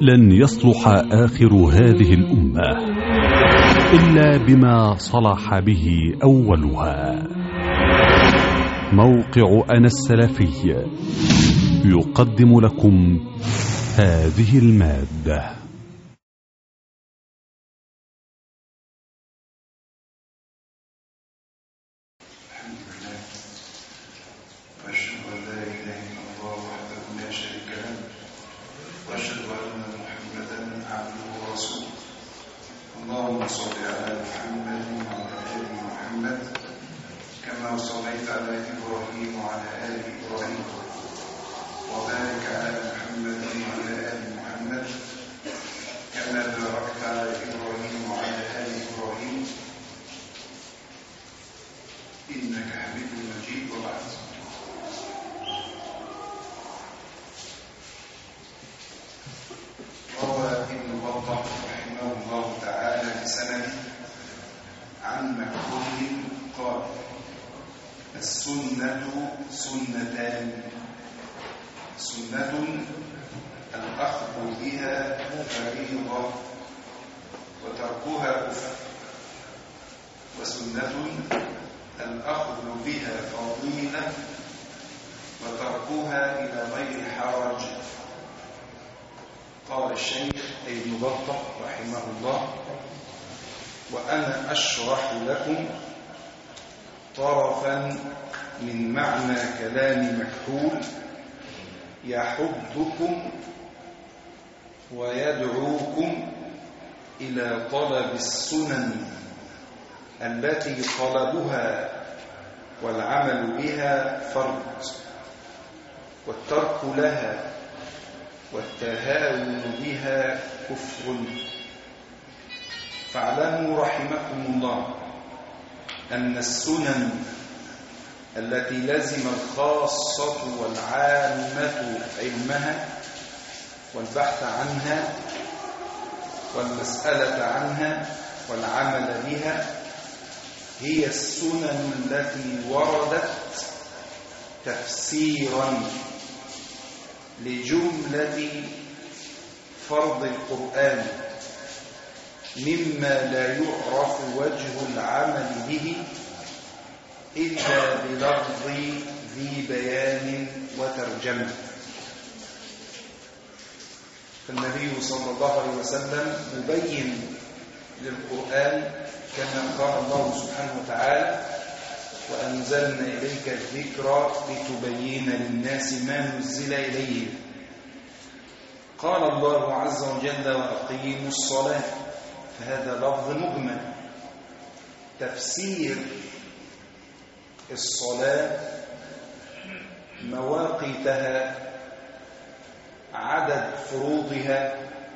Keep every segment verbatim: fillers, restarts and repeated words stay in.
لن يصلح آخر هذه الأمة إلا بما صلح به أولها. موقع أنا السلفي يقدم لكم هذه المادة. اللهم صل على محمد وعلى آل محمد كما صليت على إبراهيم وعلى آل إبراهيم وبارك على محمد وعلى آل محمد كما باركت على إبراهيم وعلى آل إبراهيم إنك حميد مجيد. وبعد، روى ابن بطة رحمه الله تعالى بسند عن مكحول قال: السنة سنتان، سنة الأخذ بها فريضة وتركها كفر، وسنة الأخذ بها فضيلة وتركها إلى غير حرج. قال الشيخ ابن بطة رحمه الله: وأنا أشرح لكم طرفا من معنى كلام مكحول يحضكم ويدعوكم إلى طلب السنن التي طلبها والعمل بها فرض، والترك لها والتهاون بها كفر. فاعلموا رحمكم الله أن السنن التي لزم الخاصة والعامة علمها والبحث عنها والمسألة عنها والعمل بها هي السنن التي وردت تفسيرا لجملة فرض القرآن مما لا يعرف وجه العمل به إلا بلفظ ذي بيان وترجمة. فالنبي صلى الله عليه وسلم مبين للقرآن كما قال الله سبحانه وتعالى: وأنزلنا إليك الذكر لتبين للناس ما نزل إليهم. قال الله عز وجل: وأقيموا الصلاة، فهذا لفظ مجمل. تفسير الصلاة، مواقيتها، عدد فروضها،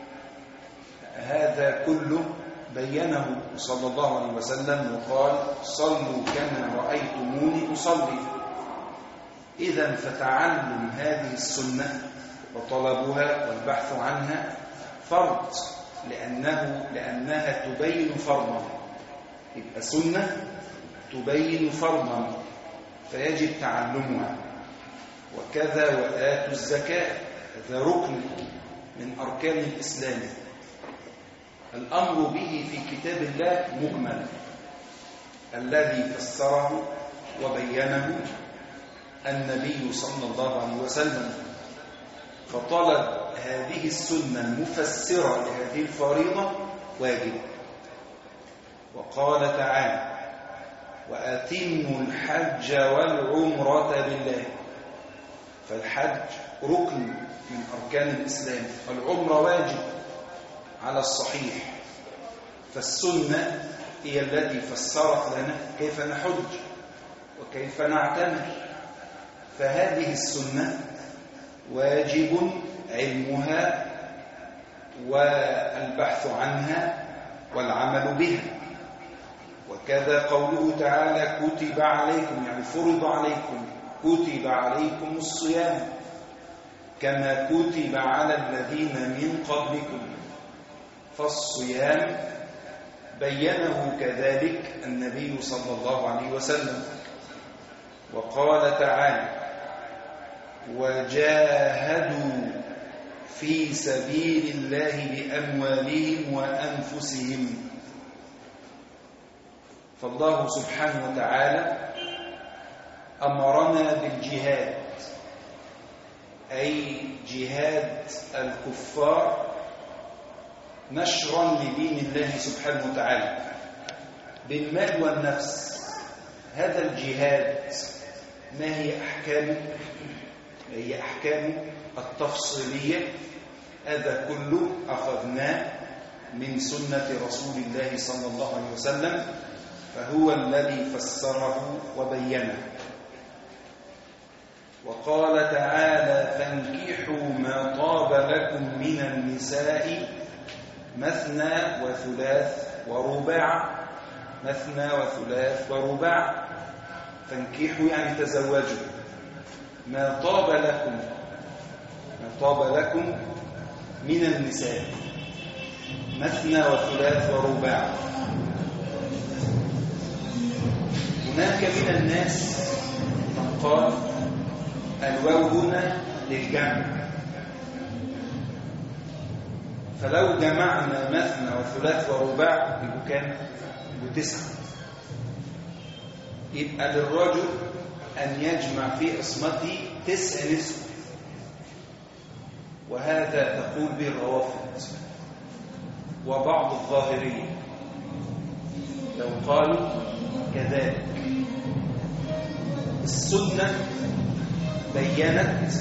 هذا كله بينه صلى الله عليه وسلم وقال: صلوا كما رأيتموني أصلي. إذن فتعلم هذه السنة وطلبها والبحث عنها فرض، لأنه لأنها تبين فرضا. يبقى سنة تبين فرضا فيجب تعلمها. وكذا وآتوا الزكاة، هذا ركن من أركان الإسلام. الأمر به في كتاب الله مجمل، الذي فسره وبينه النبي صلى الله عليه وسلم. فطلب هذه السنة المفسرة لهذه الفريضة واجب. وقال تعالى: وأتموا الحج والعمرة لله. فالحج ركن من أركان الإسلام، والعمرة واجب على الصحيح. فالسنة هي التي فسرت لنا كيف نحج وكيف نعتمر. فهذه السنة واجب علمها والبحث عنها والعمل بها. وكذا قوله تعالى: كتب عليكم، يعني فرض عليكم، كتب عليكم الصيام كما كتب على الذين من قبلكم. فالصيام بينه كذلك النبي صلى الله عليه وسلم. وقال تعالى: وجاهدوا في سبيل الله بأموالهم وأنفسهم. فالله سبحانه وتعالى أمرنا بالجهاد، أي جهاد الكفار نشرا لدين الله سبحانه وتعالى بالمال والنفس. هذا الجهاد ما هي أحكامه؟ ما هي أحكامه التفصيلية؟ هذا كله أخذناه من سنة رسول الله صلى الله عليه وسلم، فهو الذي فسره وبينه. وقال تعالى: فانكحوا ما طاب لكم من النساء مثنى وثلاث ورباع. مثنى وثلاث ورباع. فانكحوا يعني تزوجوا ما طاب لكم، ما طاب لكم من النساء مثنى وثلاث ورباع. هناك من الناس من قال الواو هنا للجمع، فلو جمعنا مثنى وثلاث ورباع يبقى كام؟ يبقى تسعة. يبقى للرجل أن يجمع في عصمته تسع نسوة، وهذا تقول به الروافض وبعض الظاهرية لو قالوا كذلك. السنة بيّنت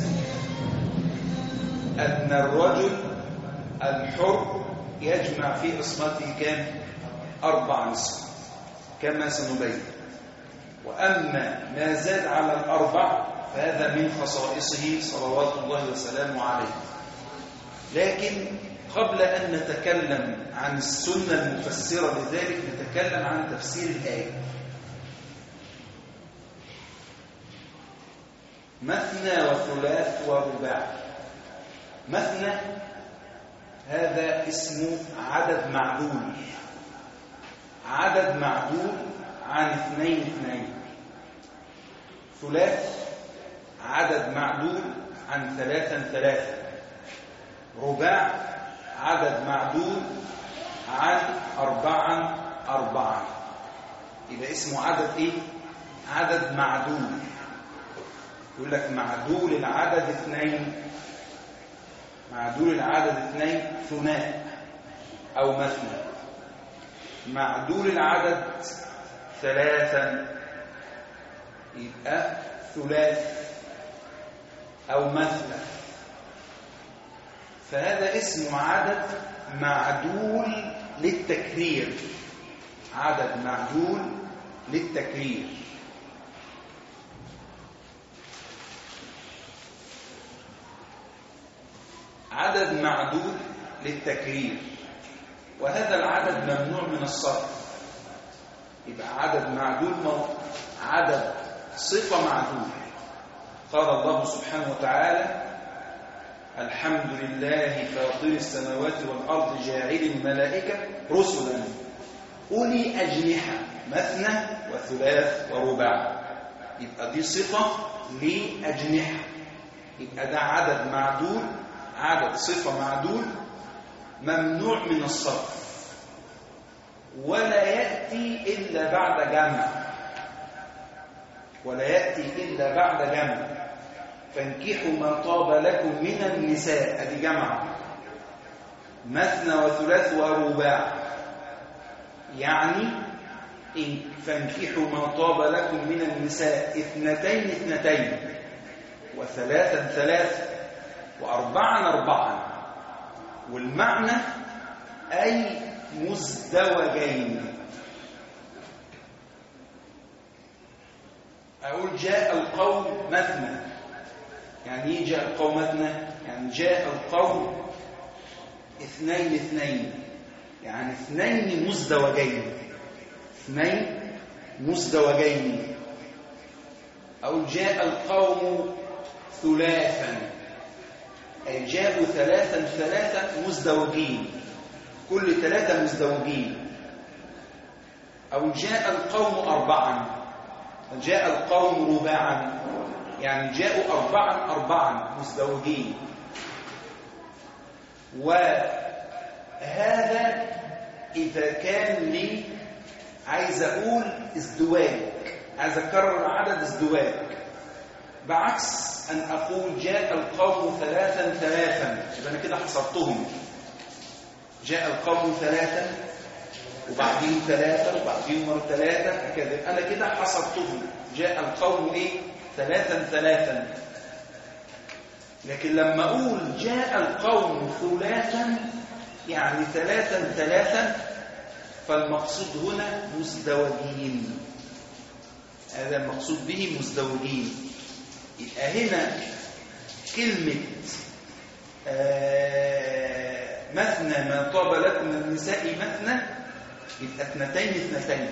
أن الرجل الحر يجمع في عصمته كام؟ أربع نسوة كما سنبين. وأما ما زاد على الأربع فهذا من خصائصه صلوات الله وسلامه عليه. لكن قبل أن نتكلم عن السنة المفسرة لذلك نتكلم عن تفسير الآية. مثنى وثلاث ورباع. مثنى هذا اسمه عدد معدول، عدد معدول عن اثنين اثنين. ثلاث عدد معدول عن ثلاثا ثلاثة. رباع عدد معدول عن أربعا أربعا. يبقى اسمه عدد ايه؟ عدد معدول. يقول لك معدول العدد اثنين، معدول العدد اثنين ثناء أو مثنى. معدول العدد ثلاثا يبقى ثلاث أو مثنى. فهذا اسمه عدد معدول للتكرير، عدد معدول للتكرير. عدد معدول للتكرير، وهذا العدد ممنوع من الصرف. يبقى عدد معدول عدد صفة معدول. قال الله سبحانه وتعالى: الحمد لله فاطر السماوات والأرض جاعل الملائكة رسلا أولي أجنحة مثنى وثلاث ورباع. يبقى دي صفة لأجنحة، يبقى ده عدد معدول، عدد صفة معدول ممنوع من الصرف، ولا يأتي إلا بعد جمع، ولا يأتي إلا بعد جمع. فانكحوا ما طاب لكم من النساء، ادي جمع، مثنى وثلاث ورباع. يعني فانكحوا ما طاب لكم من النساء اثنتين اثنتين وثلاثا ثلاثا وأربعا أربعا. والمعنى أي مزدوجين. أقول جاء القوم مثنى، يعني ايه جاء القوم مثنى؟ يعني جاء القوم اثنين اثنين، يعني اثنين مزدوجين، اثنين مزدوجين. أو جاء القوم ثلاثا، أي جاءوا ثلاثا ثلاثا مزدوجين، كل ثلاثة مزدوجين. أو جاء القوم أربعا، جاء القوم رباعا، يعني جاءوا أربعا أربعا مزدوجين. وهذا إذا كان لي عايز أقول ازدواج، عايز أكرر العدد ازدواج، بعكس أن أقول جاء القوم ثلاثا ثلاثا، يبقى أنا كده حصرتهم. جاء القوم ثلاثا وبعدين ثلاثة وبعدين مرة ثلاثة هكذا، أنا كده حصرتهم. جاء القوم إيه؟ ثلاثا ثلاثا. لكن لما أقول جاء القوم ثلاثا يعني ثلاثا ثلاثا، فالمقصود هنا مزدوجين. هذا المقصود به مزدوجين. يبقى هنا كلمة آه مثنى ما طاب لكم من النساء مثنى، يبقى اثنتين اثنتين.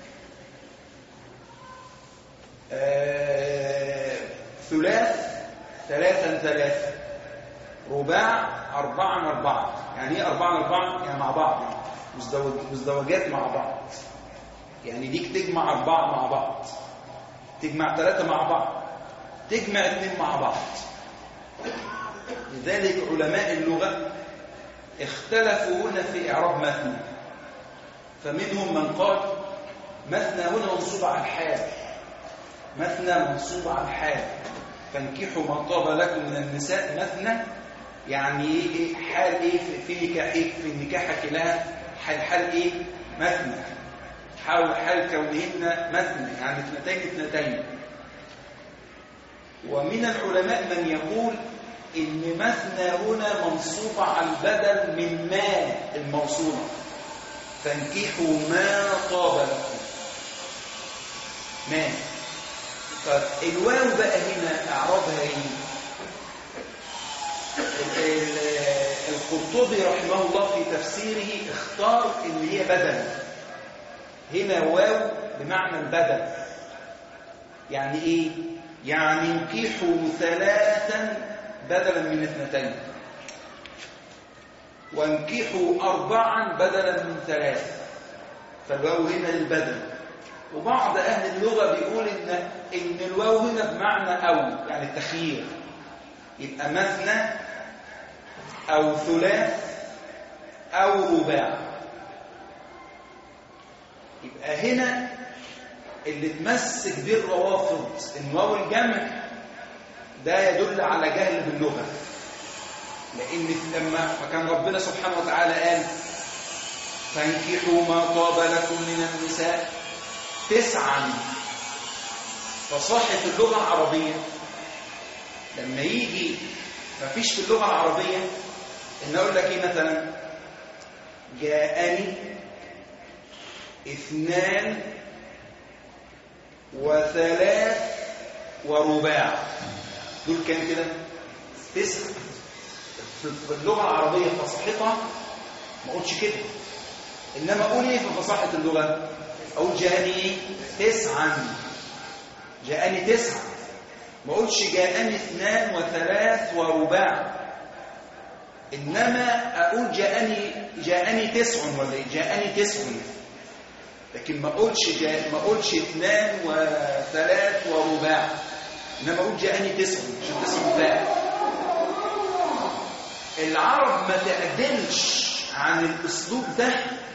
آه ثلاث ثلاثا ثلاثا، رباع أربعا أربعا. يعني إيه أربعا أربعا؟ يعني مع بعض، مزدوج مزدوجات مع بعض. يعني ديك تجمع أربعة مع بعض، تجمع ثلاثة مع بعض، تجمع اثنين مع بعض. لذلك علماء اللغة اختلفوا هنا في إعراب مثنى، فمنهم من قال مثنى هنا منصوب على الحال، مثنى منصوب على الحال، فانكحوا ما طاب لكم من النساء مثنى، يعني ايه حال ايه في نكاحك في نكاحك لها، حال حال ايه مثنى، حال حال كونهن مثنى، يعني اثنتين اثنتين. ومن العلماء من يقول ان مثنى هنا منصوب على البدل من ما الموصوله، فانكحوا ما طاب لكم. ما طيب الواو بقى هنا اعرابها ايه؟ القرطبي رحمه الله في تفسيره اختار ان هي بدل. هنا واو بمعنى البدل. يعني ايه؟ يعني انكحوا ثلاثا بدلا من اثنتين، وانكحوا أربعا بدلا من ثلاث، فالواو هنا للبدل. وبعض أهل اللغة بيقول إن إن الواو هنا بمعنى أو، يعني التخيير، يبقى مثنى أو ثلاث أو رباع. يبقى هنا اللي تمسك به الروافض إن واو الجمع ده يدل على جهل باللغة، لأن لما فكان ربنا سبحانه وتعالى قال فانكحوا ما طاب لكم من النساء تسعا، فصاحة اللغة العربية لما يجي ما فيش في اللغة العربية إن أقول لك إيه مثلا جاءني اثنان وثلاث ورباع، دول كام كده؟ تسعة. في اللغة العربية فصاحتها ما أقولش كده، إنما أقول إيه في فصاحة اللغة؟ أقول جاءني تسعا، جاءني تسعا، ما أقولش جاءني اثنان وثلاث ورباع، إنما أقول جاءني جاءني تسع ولا جاءني تسع، لكن ما أقولش جاء ما أقولش اثنان وثلاث ورباع، إنما أقول جاءني تسع عشان تسع فاعل. العرب ما تعدلش عن الأسلوب ده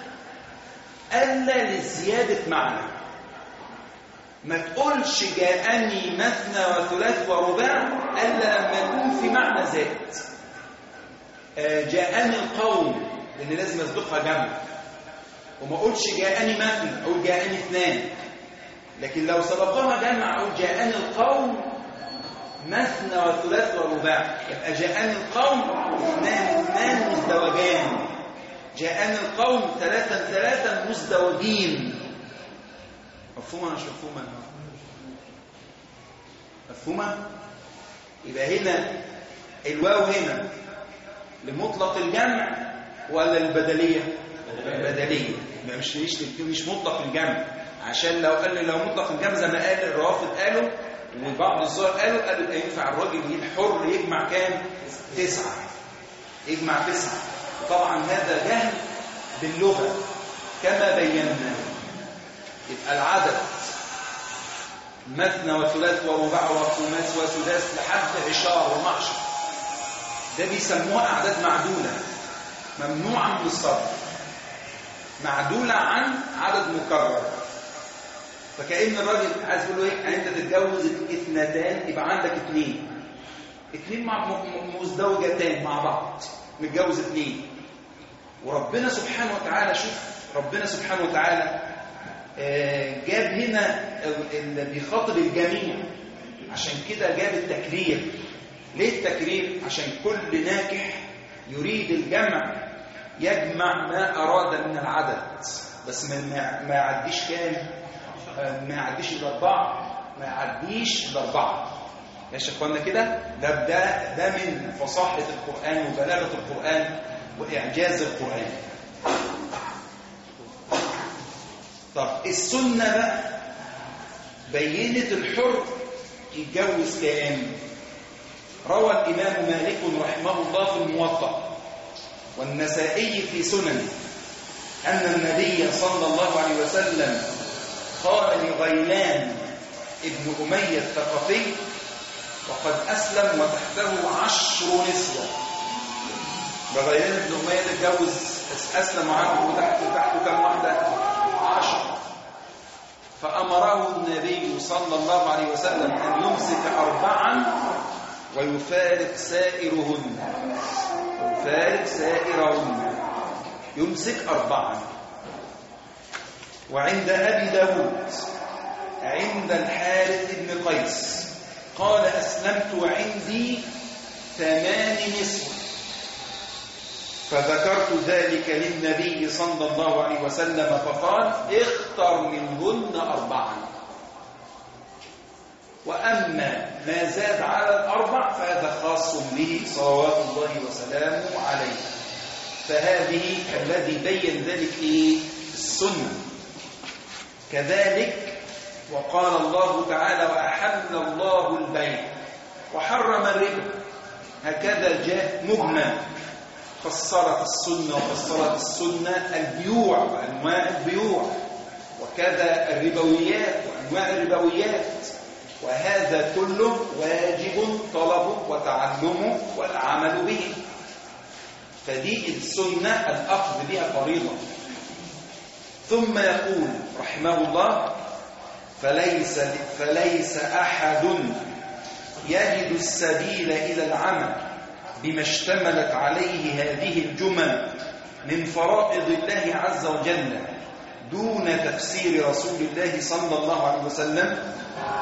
ألا لزيادة معنى. ما تقولش جاءني مثنى وثلاث ورباع ألا لما يكون في معنى زائد. جاءني القوم لأن لازم يصدقها جمع، وما أقولش جاءني مثنى، أقول جاءني اثنان، لكن لو سبقها جمع أقول جاءني القوم مثنى وثلاث ورباع، يبقى جاءني القوم اثنان اثنان مزدوجان، جاءني القوم ثلاثا ثلاثا مزدوجين. مفهومة مش مفهومة؟ مفهومة؟ يبقى هنا الواو هنا لمطلق الجمع ولا البدلية؟ البدلية، مش مش مش مطلق الجمع، عشان لو قال لو مطلق الجمع زي ما قال الروافض قالوا وبعض الزهر قالوا قالوا يبقى ينفع الراجل الحر يجمع كام؟ تسعة، يجمع تسعة. طبعا هذا جهل باللغة كما بينا. يبقى العدد مثنى وثلاث ورباع وخماس وسداس لحد عشار ومعشر، ده بيسموها أعداد معدودة. ممنوعة من الصرف، معدولة عن عدد مكرر. فكأن الراجل عايز يقول له ايه؟ يعني انت تتجوز اثنتان يبقى عندك اثنين اثنين مع مزدوجتان مع بعض، متجوز اثنين. وربنا سبحانه وتعالى، شوف ربنا سبحانه وتعالى جاب هنا اللي بيخاطب الجميع، عشان كده جاب التكرير. ليه التكرير؟ عشان كل ناكح يريد الجمع يجمع ما أراد من العدد، بس ما ما يعديش كام؟ ما يعديش الأربعة، ما يعديش الأربعة. ماشي يا اخوانا كده؟ ده ده ده من فصاحة القرآن وبلاغة القرآن وإعجاز القرآن. طب السنة بقى بينت الحر يتجوز كام؟ روى الإمام مالك رحمه الله في الموطأ والنسائي في سننه أن النبي صلى الله عليه وسلم قال لغيلان ابن أمية الثقفي وقد أسلم وتحته عشر نسوة. غيلان ابن أمية اتجوز أسلم عنه وتحته تحته كم واحدة؟ عشر. فأمره النبي صلى الله عليه وسلم أن يمسك أربعا ويفارق سائرهن، يفارق سائرهن، يمسك أربعا. وعند أبي داود عند الحارث بن قيس قال أسلمت وعندي ثمان نسوة، فذكرت ذلك للنبي صلى الله عليه وسلم فقال اختر منهن أربعا، وأما ما زاد على الأربع فهذا خاص به صلوات الله وسلامه عليه. فهذه الذي بين ذلك إيه؟ السنة. كذلك وقال الله تعالى وأحل الله البيع وحرم الربا، هكذا جاء مجمل. فسرت السنة وفسرت السنة البيوع وأنواع البيوع، وكذا الربويات وأنواع الربويات، وهذا كله واجب طلبه وتعلمه والعمل به. فدي السنة الأخذ بها فريضة. ثم يقول رحمه الله فليس, فليس أحد يجد السبيل إلى العمل بما اشتملت عليه هذه الجمل من فرائض الله عز وجل دون تفسير رسول الله صلى الله عليه وسلم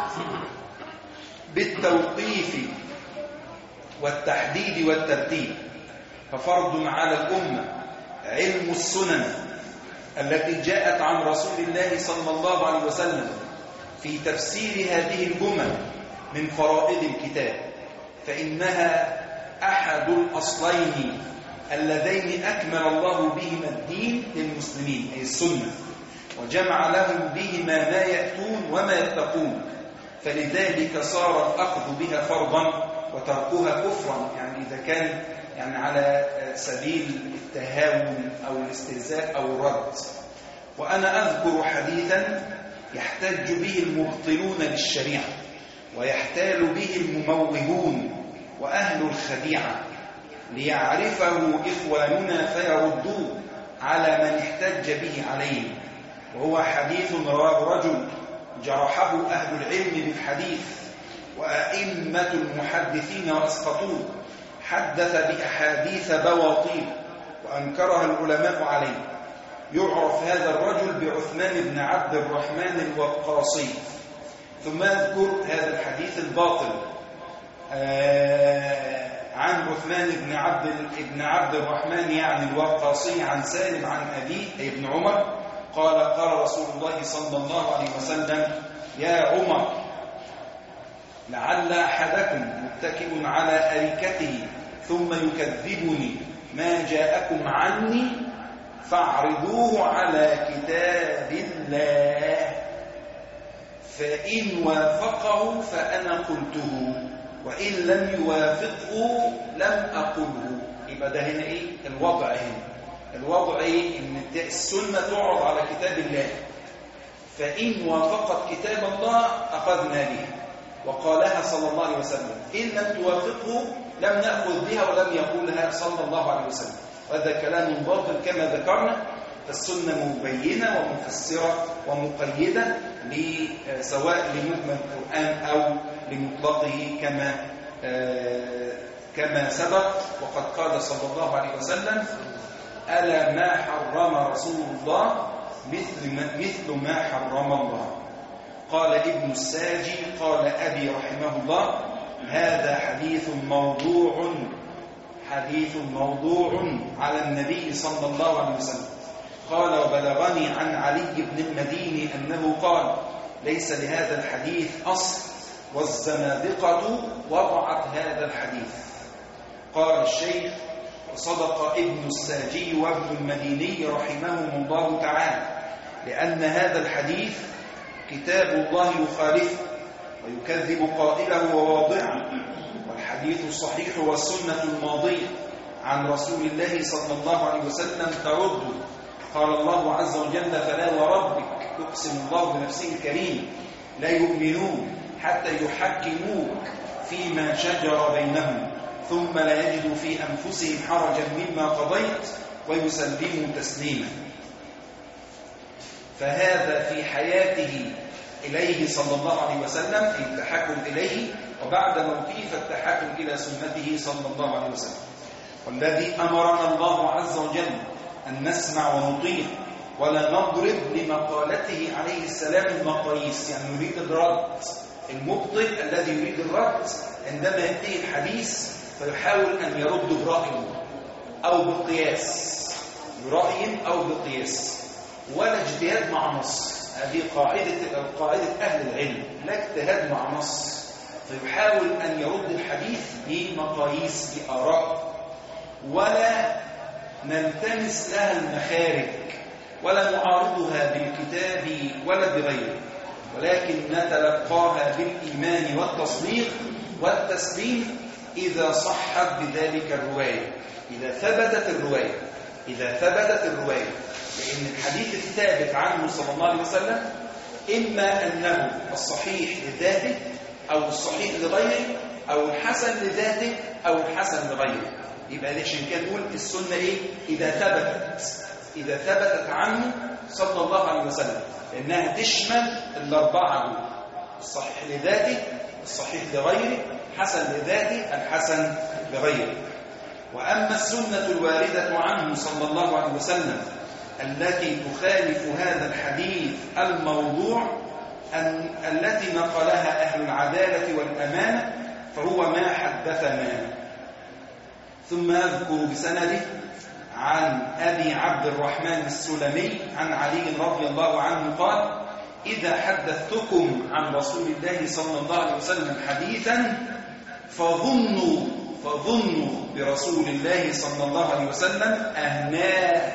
بالتوقيف والتحديد والترتيب. ففرض على الأمة علم السنن التي جاءت عن رسول الله صلى الله عليه وسلم في تفسير هذه الجمل من فرائض الكتاب، فإنها أحد الأصلين اللذين أكمل الله بهما الدين للمسلمين، أي السنة، وجمع لهم بهما ما يأتون وما يتقون. فلذلك صار الأخذ بها فرضا وتركها كفرا، يعني إذا كان يعني على سبيل التهاون أو الاستهزاء أو الرد. وأنا أذكر حديثا يحتج به المبطلون بالشريعة ويحتال به المموهون وأهل الخديعة ليعرفه إخواننا فيردوه على من احتج به عليه. وهو حديث رواه رجل جرحه أهل العلم بالحديث وأئمة المحدثين وأسقطوه، حدث بأحاديث بواطيل وأنكرها العلماء عليه. يعرف هذا الرجل بعثمان بن عبد الرحمن الوقاصي. ثم أذكر هذا الحديث الباطل آه عن عثمان بن عبد بن عبد الرحمن يعني الوقاصي عن سالم عن أبيه أي ابن عمر قال قال رسول الله صلى الله عليه وسلم يا عمر لعل أحدكم متكئ على أريكته ثم يكذبني ما جاءكم عني فاعرضوه على كتاب الله فإن وافقه فأنا قلته وإن لم يوافقه لم أقله. يبقى ده هنا إيه الوضع؟ هنا الوضع إيه؟ إن السنة تعرض على كتاب الله، فإن وافقت كتاب الله أخذنا بها وقالها صلى الله عليه وسلم، إن لم توافقه لم نأخذ بها ولم يقولها صلى الله عليه وسلم. وهذا كلام باطل كما ذكرنا. فالسنة مبينة ومفسرة ومقيدة سواء لمجمل القرآن أو لمطلقه كما كما سبق. وقد قال صلى الله عليه وسلم: ألا ما حرم رسول الله مثل ما, مثل ما حرم الله. قال ابن الساجي: قال أبي رحمه الله: هذا حديث موضوع حديث موضوع على النبي صلى الله عليه وسلم. قال: وبلغني عن علي بن المديني أنه قال: ليس لهذا الحديث أصل والزنادقة وضعت هذا الحديث. قال الشيخ: وصدق ابن الساجي وابن المديني رحمهم الله تعالى، لأن هذا الحديث كتاب الله يخالفه ويكذب قائله وواضعه، والحديث الصحيح والسنة الماضية عن رسول الله صلى الله عليه وسلم ترد. قال الله عز وجل: فلا وربك يقسم الله بنفسه الكريم لا يؤمنون حتى يحكموك فيما شجر بينهم ثم لا يجدوا في أنفسهم حرجا مما قضيت ويسلموا تسليما. فهذا في حياته إليه صلى الله عليه وسلم التحكم إليه، وبعد موته فالتحكم إلى سنته صلى الله عليه وسلم. والذي أمرنا الله عز وجل أن نسمع ونطيع ولا نضرب لمقالته عليه السلام المقاييس، يعني نريد الرد. المبطل الذي يريد الرد عندما يأتي الحديث فيحاول أن يرد برأي أو بقياس، برأي أو بقياس، ولا اجتهاد مع نص. هذه قاعدة قاعدة أهل العلم، لا اجتهاد مع نص، فيحاول أن يرد الحديث بمقاييس بآراء، ولا نلتمس لها المخارج ولا نعارضها بالكتاب ولا بغيره، ولكن نتلقاها بالإيمان والتصديق والتسليم إذا صحت بذلك الرواية، إذا ثبتت الرواية إذا ثبتت الرواية لأن الحديث الثابت عنه صلى الله عليه وسلم إما أنه الصحيح لذاته أو الصحيح لغيره أو الحسن لذاته أو الحسن لغيره. يبقى ليش كان نقول السنة إيه؟ إذا ثبتت إذا ثبتت عنه صلى الله عليه وسلم، لأنها تشمل الأربعة دول: الصحيح لذاته، الصحيح لغيره، حسن لذاته، الحسن لغيره. وأما السنة الواردة عنه صلى الله عليه وسلم التي تخالف هذا الحديث الموضوع أن التي نقلها أهل العدالة والأمانة فهو ما حدثنا. ثم أذكر بسنده عن أبي عبد الرحمن السلمي عن علي رضي الله عنه قال: إذا حدثتكم عن رسول الله صلى الله عليه وسلم حديثا فظنوا فظنوا برسول الله صلى الله عليه وسلم أهناه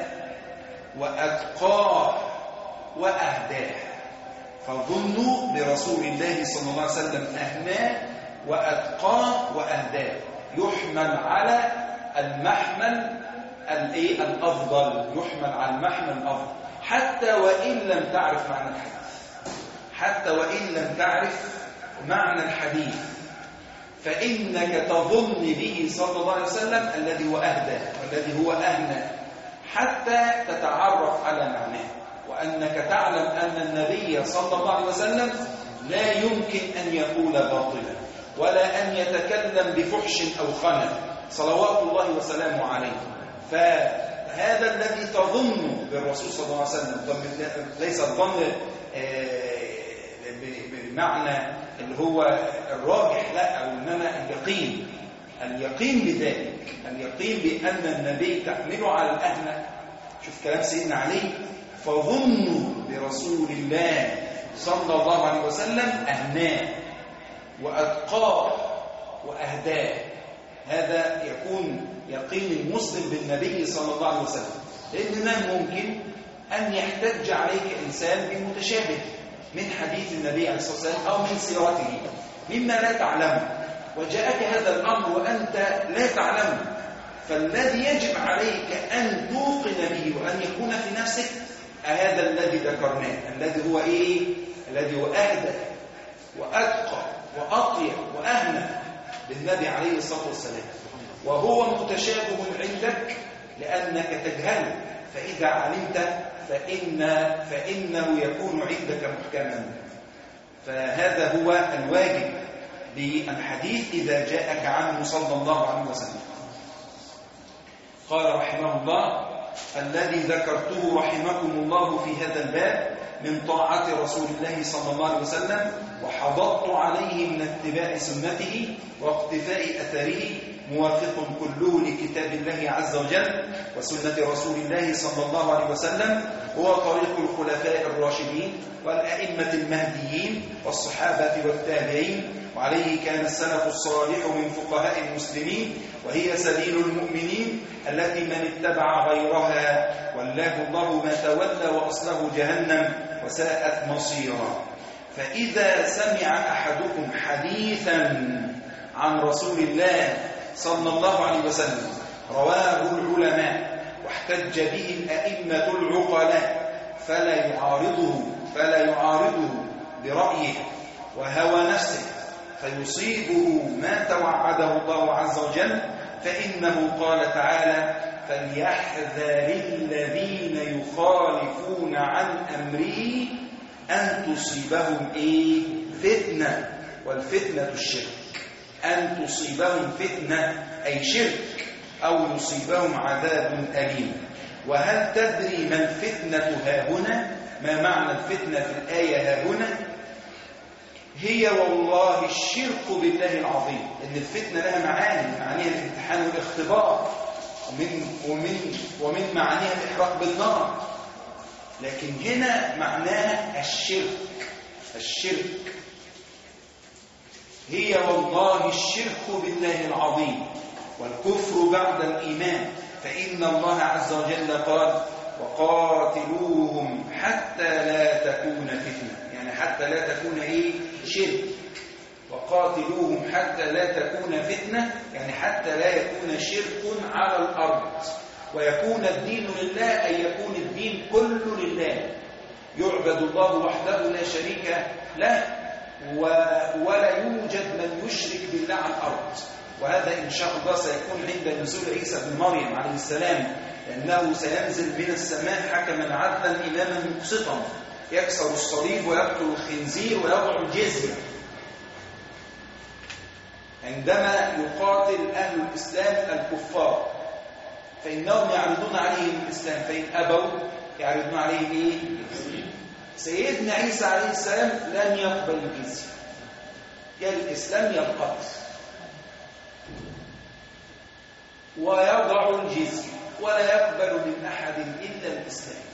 وأتقاه وأهداه. فظنوا برسول الله صلى الله عليه وسلم أهناه وأتقاه وأهداه، يحمل على المحمل الايه الافضل، يحمل على المحمل الافضل حتى وان لم تعرف معنى الحديث حتى وان لم تعرف معنى الحديث فانك تظن به صلى الله عليه وسلم الذي هو اهدى والذي هو اهنى حتى تتعرف على معناه، وانك تعلم ان النبي صلى الله عليه وسلم لا يمكن ان يقول باطلا ولا ان يتكلم بفحش او خنا صلوات الله وسلامه عليه. فهذا الذي تظن بالرسول صلى الله عليه وسلم ليس الظن بمعنى اللي هو الراجح، لا، أو إنما اليقين اليقين بذلك، اليقين بأن النبي تحمله على الأهنى. شوف كلام سيدنا علي: فظنوا برسول الله صلى الله عليه وسلم أهناه وأتقاه وأهداه. هذا يكون يقين المسلم بالنبي صلى الله عليه وسلم، لأننا ممكن أن يحتج عليك إنسان بمتشابه من حديث النبي عليه الصلاة والسلام أو من سيرته مما لا تعلمه، وجاءك هذا الأمر وأنت لا تعلمه، فالذي يجب عليك أن توقن به وأن يكون في نفسك هذا الذي ذكرناه، الذي هو إيه؟ الذي هو أهدى وأتقى وأطيب وأهنى بالنبي عليه الصلاة والسلام، وهو متشابه عندك لأنك تجهل، فإذا علمت فإن فإنه يكون عندك محكما. فهذا هو الواجب بالحديث إذا جاءك عنه صلى الله عليه وسلم. قال رحمه الله: الذي ذكرته رحمكم الله في هذا الباب من طاعة رسول الله صلى الله عليه وسلم وحضضت عليه من اتباع سنته واقتفاء أثره موافق كله لكتاب الله عز وجل وسنة رسول الله صلى الله عليه وسلم، هو طريق الخلفاء الراشدين والأئمة المهديين والصحابة والتابعين، وعليه كان السلف الصالح من فقهاء المسلمين، وهي سبيل المؤمنين التي من اتبع غيرها ولاه الله ما تولى وأصله جهنم وساءت مصيرا. فإذا سمع أحدكم حديثا عن رسول الله صلى الله عليه وسلم رواه العلماء واحتج به الأئمة العقلاء فلا يعارضه فلا يعارضه برأيه وهوى نفسه فيصيبه ما توعده الله عز وجل، فإنه قال تعالى: فليحذر الذين يخالفون عن أمره أن تصيبهم إيه؟ فتنة، والفتنة الشرك. أن تصيبهم فتنة أي شرك، أو يصيبهم عذاب أليم. وهل تدري ما الفتنة هاهنا؟ ما معنى الفتنة في الآية هاهنا؟ هي والله الشرك بالله العظيم. إن الفتنة لها معاني، معانيها الامتحان والاختبار، ومن, ومن, ومن معانيها الإحراق بالنار، لكن هنا معناها الشرك. الشرك هي والله الشرك بالله العظيم والكفر بعد الإيمان، فإن الله عز وجل قال: وقاتلوهم حتى لا تكون فتنة، يعني حتى لا تكون إيه؟ شرك. وقاتلوهم حتى لا تكون فتنة، يعني حتى لا يكون شرك على الأرض، ويكون الدين لله، أي يكون الدين كله لله، يعبد الله وحده لا شريك له، ولا يوجد من يشرك بالله على الأرض. وهذا إن شاء الله سيكون عند نزول عيسى بن مريم عليه السلام، لأنه سينزل من السماء حكما عدلا إماما مقسطا يكسر الصليب ويقتل الخنزير ويضع الجزية. عندما يقاتل أهل الإسلام الكفار فإنهم يعرضون عليهم الإسلام، فإن أبوا يعرضون عليهم إيه؟ سيدنا عيسى عليه السلام لن يقبل الجزية، يا الإسلام يا القتل، ويضع الجزية ولا يقبل من أحد إلا الإسلام.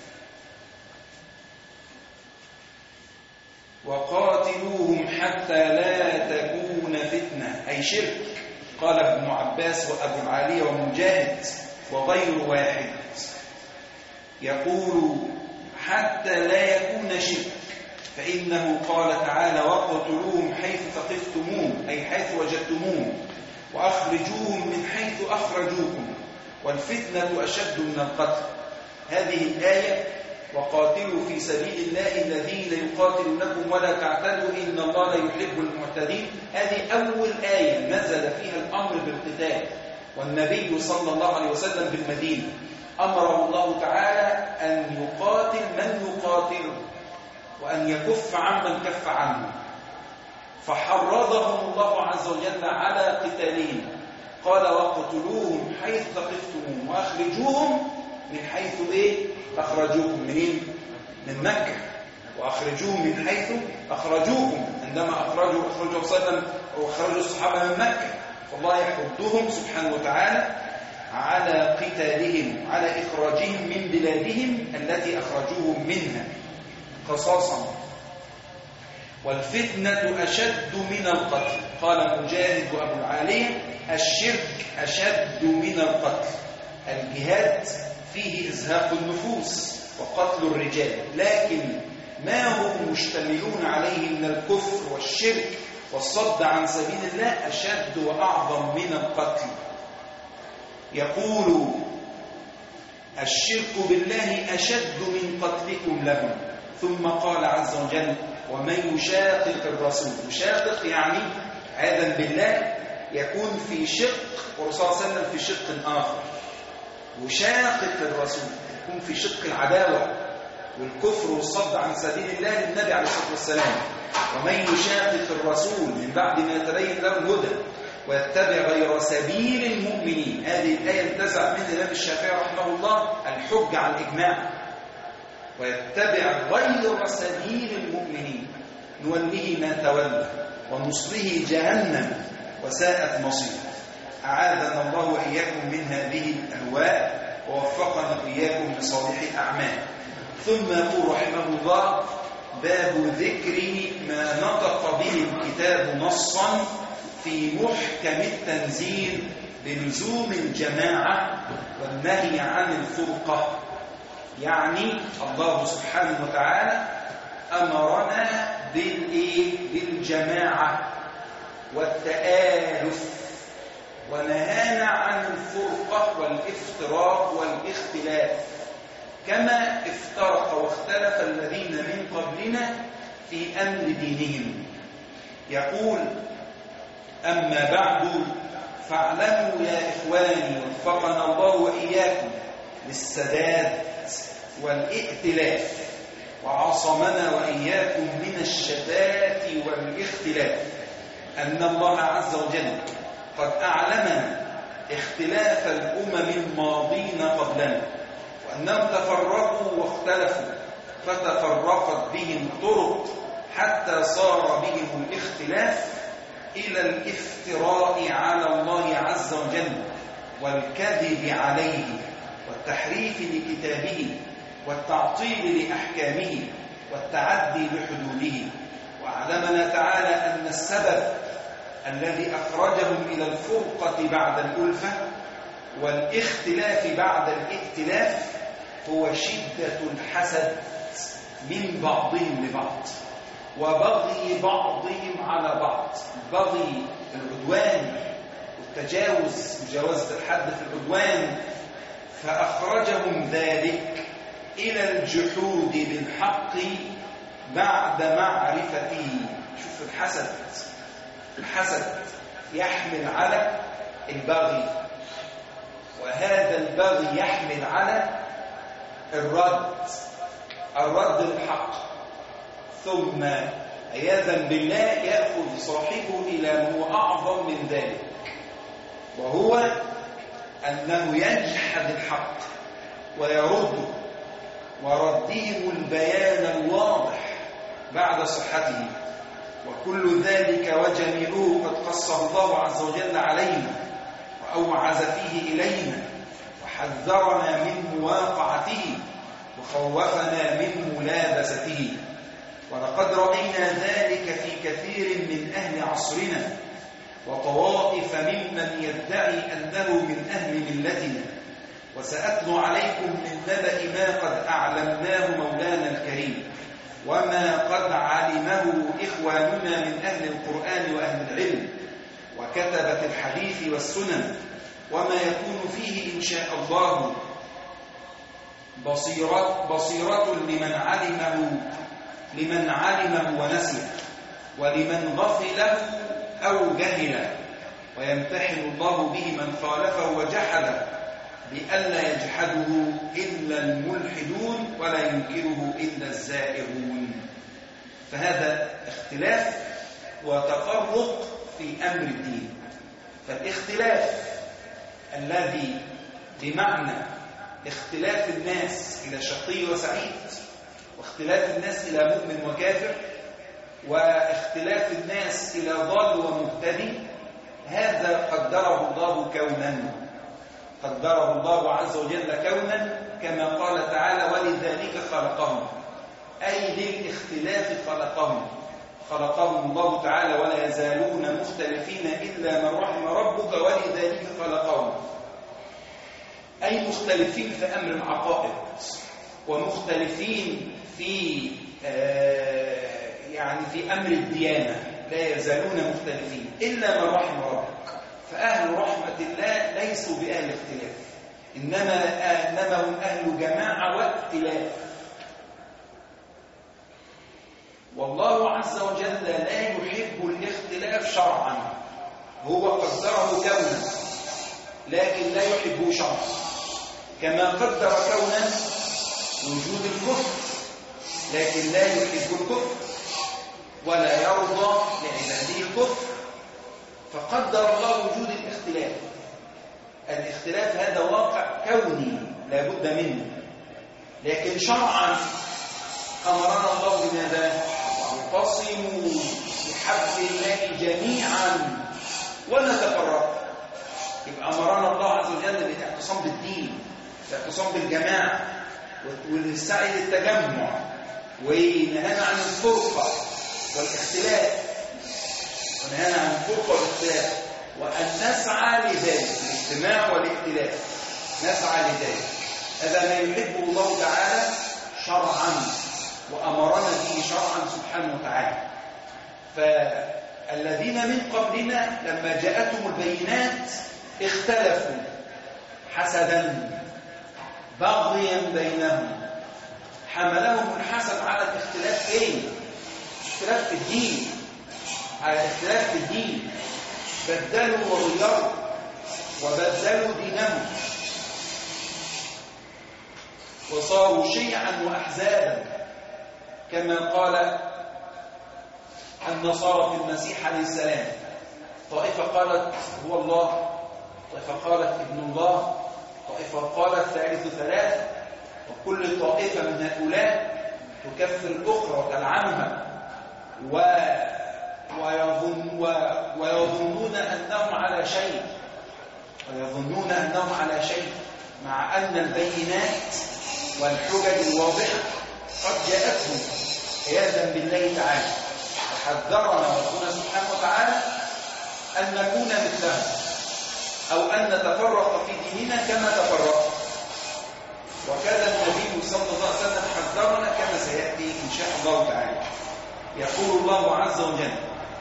وقاتلوهم حتى لا تكون فتنة أي شرك. قال ابن عباس وأبو العالية ومجاهد وغير واحد يقول حتى لا يكون شرك، فإنه قال تعالى: وقتلوهم حيث ثقفتموهم أي حيث وجدتموهم، وأخرجوهم من حيث أخرجوكم، والفتنة أشد من القتل. هذه الآية: وقاتلوا في سبيل الله الذين يقاتلونكم ولا تعتدوا إن الله لا يحب المعتدين، هذه أول آية نزل فيها الأمر بالقتال، والنبي صلى الله عليه وسلم بالمدينة أمره الله تعالى أن يقاتل من يقاتله وأن يكف عمن كف عنه، فحرضهم الله عز وجل على قتالهم. قال: وقتلوهم حيث ثقفتموهم وأخرجوهم من حيث إيه؟ أخرجوكم منين؟ من مكة. وأخرجوهم من حيث أخرجوكم، عندما أخرجوا أخرجوا صلى وأخرجوا الصحابة من مكة، فالله يحضهم سبحانه وتعالى على قتالهم، على إخراجهم من بلادهم التي أخرجوهم منها قصاصا. والفتنة أشد من القتل. قال مجاهد وأبو العالية: الشرك أشد من القتل. الجهاد فيه إزهاق النفوس وقتل الرجال، لكن ما هم مشتملون عليه من الكفر والشرك والصد عن سبيل الله أشد وأعظم من القتل. يقول: الشرك بالله أشد من قتلكم لهم. ثم قال عز وجل: ومن يشاقق الرسول. يشاقق يعني عياذا بالله يكون في شق، والرسول صلى الله عليه وسلم في شق آخر، وشاقق الرسول، يكون في شق العداوة والكفر والصد عن سبيل الله للنبي عليه الصلاة والسلام. ومن يشاقق الرسول من بعد ما يتبين له الهدى ويتبع غير سبيل المؤمنين، هذه الآية انتزع منها الإمام الشافعي رحمه الله الحج على الإجماع. ويتبع غير سبيل المؤمنين نوله ما تولى ونصله جهنم وساءت مصيره. أعاذنا الله وإياكم من هذه الأهواء ووفقنا وإياكم لصالح الأعمال. ثم يقول رحمه الله: باب ذكر ما نطق به الكتاب نصا في محكم التنزيل بلزوم الجماعة والنهي عن الفرقة. يعني الله سبحانه وتعالى أمرنا بالجماعة والتآلف ونهانا عن الفرقة والافتراق والاختلاف، كما افترق واختلف الذين من قبلنا في أمر دينهم. يقول: أما بعد فاعلموا يا إخواني وفقنا الله وإياكم للسداد والائتلاف وعصمنا وإياكم من الشتات والاختلاف أن الله عز وجل قد أعلمنا اختلاف الأمم الماضين قبلنا، وأنهم تفرقوا واختلفوا فتفرقت بهم طرق حتى صار بهم الاختلاف إلى الافتراء على الله عز وجل والكذب عليه والتحريف لكتابه والتعطيل لأحكامه والتعدي بحدوده. وأعلمنا تعالى أن السبب الذي أخرجهم إلى الفرقة بعد الألفة والاختلاف بعد الائتلاف هو شدة الحسد من بعضهم لبعض وبغي بعضهم على بعض، بغي العدوان والتجاوز مجاوزة الحد في العدوان، فأخرجهم ذلك إلى الجحود بالحق بعد معرفته. شوف الحسد، الحسد يحمل على البغي، وهذا البغي يحمل على الرد الرد الحق، ثم عياذا بالله يأخذ صاحبه إلى ما هو أعظم من ذلك، وهو أنه يجحد الحق ويرده، وردهم البيان الواضح بعد صحته. وكل ذلك وجميعه قد قصه الله عز وجل علينا وأوعز فيه إلينا وحذرنا من مواقعته وخوفنا من ملابسته. ولقد رأينا ذلك في كثير من أهل عصرنا وطوائف ممن يدعي أنه من أهل ملتنا. وسأتلو عليكم من نبأ ما قد أعلمناه مولانا الكريم وما قد علمه إخواننا من أهل القرآن وأهل العلم وكتبة الحديث والسنن، وما يكون فيه إن شاء الله بصيرة, بصيرة لمن علمه لمن علمه ونسيه ولمن غفله أو جهله، ويمتحن الله به من خالفه وجحده بألا يجحده إلا الملحدون ولا ينكره إلا الزائرون. فهذا اختلاف وتفرق في أمر الدين. فالاختلاف الذي بمعنى اختلاف الناس إلى شقي وسعيد، واختلاف الناس إلى مؤمن وكافر، واختلاف الناس إلى ضال ومهتدي، هذا قدره الله كونا، قدره الله عز وجل كونا كما قال تعالى: ولذلك خلقهم، أي للاختلاف خلقهم خلقهم الله تعالى ولا يزالون مختلفين إلا من رحم ربك ولذلك خلقهم، أي مختلفين في أمر العقائد ومختلفين في آه يعني في أمر الديانة، لا يزالون مختلفين إلا من رحم ربك. فأهل رحمة الله ليسوا بأهل اختلاف، إنما إنما هم أهل جماعة واختلاف. والله عز وجل لا يحب الاختلاف شرعا، هو قدره كونا لكن لا يحبه شرعا. كما قدر كونا وجود الكفر، لكن لا يحب الكفر ولا يرضى لعباده الكفر، فقدر الله وجود الاختلاف. الاختلاف هذا واقع كوني لا بد منه، لكن شرعا أمرنا الله بماذا؟ واعتصموا بحبل الله جميعا ولا تفرقوا. يبقى أمرنا الله عز وجل بالاعتصام بالدين، الاعتصام بالجماعة والسعي للتجمع، ونهانا عن الفرقة والاختلاف، ونهانا عن الفرقة والاختلاف، وأن نسعى لذلك، الاجتماع والائتلاف، نسعى لذلك. هذا ما يحبه الله تعالى شرعا وأمرنا به شرعا سبحانه وتعالى. فالذين من قبلنا لما جاءتهم البينات اختلفوا حسدا بغيا بينهم، حملهم الحسد على الاختلاف ايه؟ اختلاف في الدين، على الاختلاف في الدين، بدلوا وغيروا وبدلوا دينهم وصاروا شيعا وأحزابا، كما قال النصارى في المسيح عليه السلام، طائفة قالت هو الله، طائفة قالت ابن الله، طائفة قالت ثالث ثلاثة، وكل طائفة من هؤلاء تكفر الأخرى وتلعنها و... ويظن... و... ويظنون أنهم على شيء ويظنون أنهم على شيء مع أن البينات والحجج الواضحة قد جاءتهم عياذا بالله تعالى. وحذرنا ربنا سبحانه وتعالى أن نكون مثلهم أو أن نتفرق في ديننا كما تفرق، وكان النبي صلى الله عليه وسلم حذرنا كما سيأتي إن شاء الله تعالى. يقول الله عز وجل: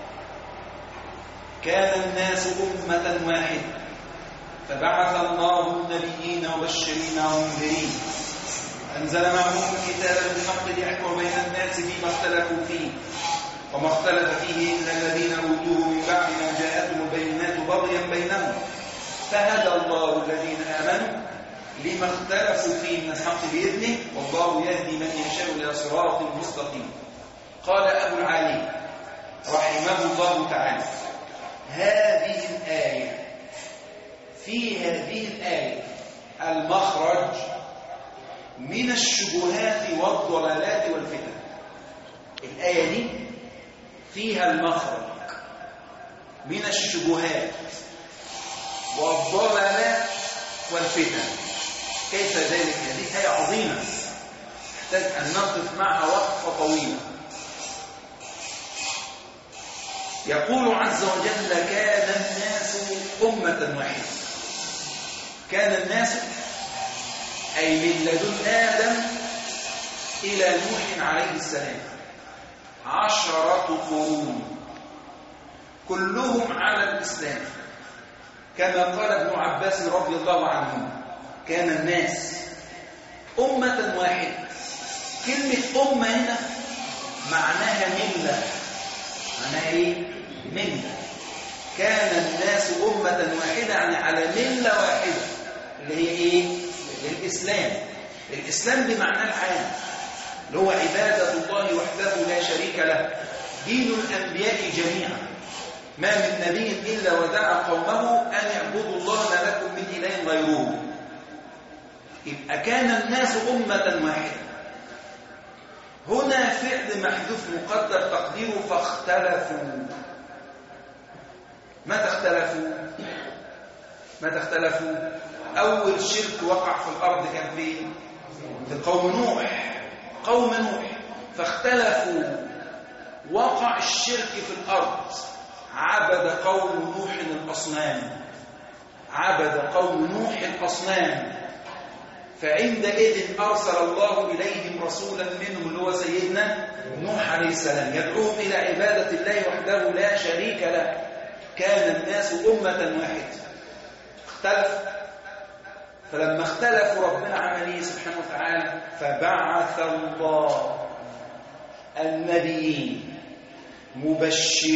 كان الناس أمة واحدة فبعث الله النبيين مبشرين ومنذرين أنزل معهم الكتاب بالحق ليحكم بين الناس فيما اختلفوا فيه وما اختلف فيه إلا الذين أوتوه من بعد ما جاءتهم البينات بغيا بينهم فهدى الله الذين آمنوا لما اختلفوا فيه من الحق بإذنه والله يهدي من يشاء إلى صراط مستقيم. قال أبو العالي رحمه الله تعالى: هذه الآية في هذه الآية المخرج من الشبهات والضلالات والفتن. الآية دي فيها المخرج من الشبهات والضلالات والفتن. كيف ذلك؟ هذه آية عظيمة تحتاج أن نقف معها وقفة طويلة. يقول عز وجل: كان الناس أمة واحدة. كان الناس أي من لدن آدم إلى نوح عليه السلام عشرة قرون كلهم على الإسلام، كما قال ابن عباس رضي الله عنه: كان الناس أمة واحدة. كلمة أمة هنا معناها ملة. معناها إيه؟ ملة. كان الناس أمة واحدة يعني على ملة واحدة اللي هي إيه؟ الإسلام. الإسلام بمعنى العام اللي هو عبادة الله وحده لا شريك له، دين الأنبياء جميعا، ما من نبي إلا ودعا قومه أن يعبدوا الله ما لكم من إله غيره. يبقى كان الناس أمة واحدة. هنا فعل محذوف مقدر تقديره فاختلفوا. متى اختلفوا؟ متى اختلفوا؟ أول شرك وقع في الأرض كان فين؟ في قوم نوح. قوم نوح فاختلفوا، وقع الشرك في الأرض، عبد قوم نوح الأصنام، عبد قوم نوح الأصنام. فعندئذ أرسل الله إليهم رسولا منهم اللي هو سيدنا نوح عليه السلام يدعوهم إلى عبادة الله وحده لا شريك له. كان الناس أمة واحدة. اختلف، فلما اختلفوا ربنا عمل ايه سبحانه وتعالى؟ فبعث الله النبيين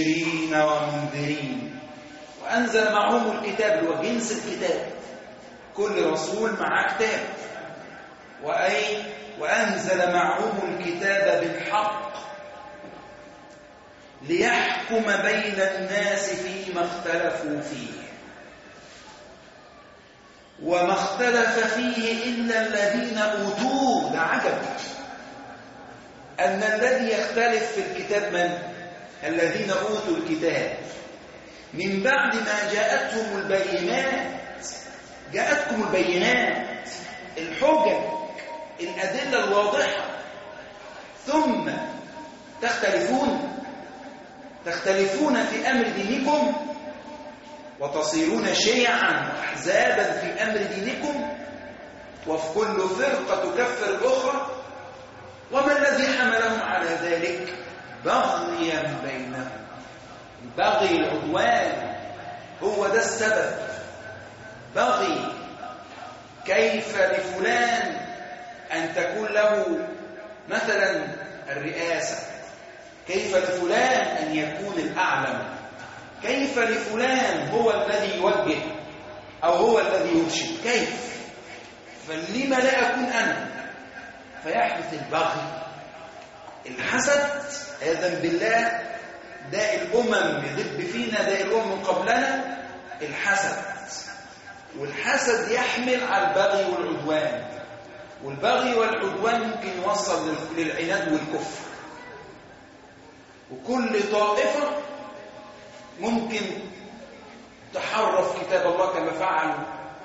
مبشرين ومنذرين وأنزل معهم الكتاب اللي هو جنس الكتاب كل رسول معاه كتاب، وأي وأنزل معهم الكتاب بالحق ليحكم بين الناس فيما اختلفوا فيه، وما اختلف فيه إلا الذين أوتوه. ده عجب أن الذي يختلف في الكتاب من؟ الذين أوتوا الكتاب من بعد ما جاءتهم البينات. جاءتكم البينات، الحجج، الأدلة الواضحة، ثم تختلفون تختلفون في أمر دينكم وتصيرون شيعا وأحزابا في أمر دينكم، وفي كل فرقة تكفر الأخرى. وما الذي حملهم على ذلك؟ بغيا بينهم، بغي العدوان هو ده السبب. بغي، كيف لفلان أن تكون له مثلا الرئاسة، كيف لفلان أن يكون الأعلم، كيف لفلان هو الذي يوجه أو هو الذي يرشد، كيف؟ فلما لا أكون أنا؟ فيحدث البغي، الحسد. عياذا بالله، داء الأمم يدب فينا، داء الأمم قبلنا الحسد. والحسد يحمل على البغي والعدوان، والبغي والعدوان ممكن يوصل للعناد والكفر. وكل طائفة ممكن تحرف كتاب الله كما فعلوا،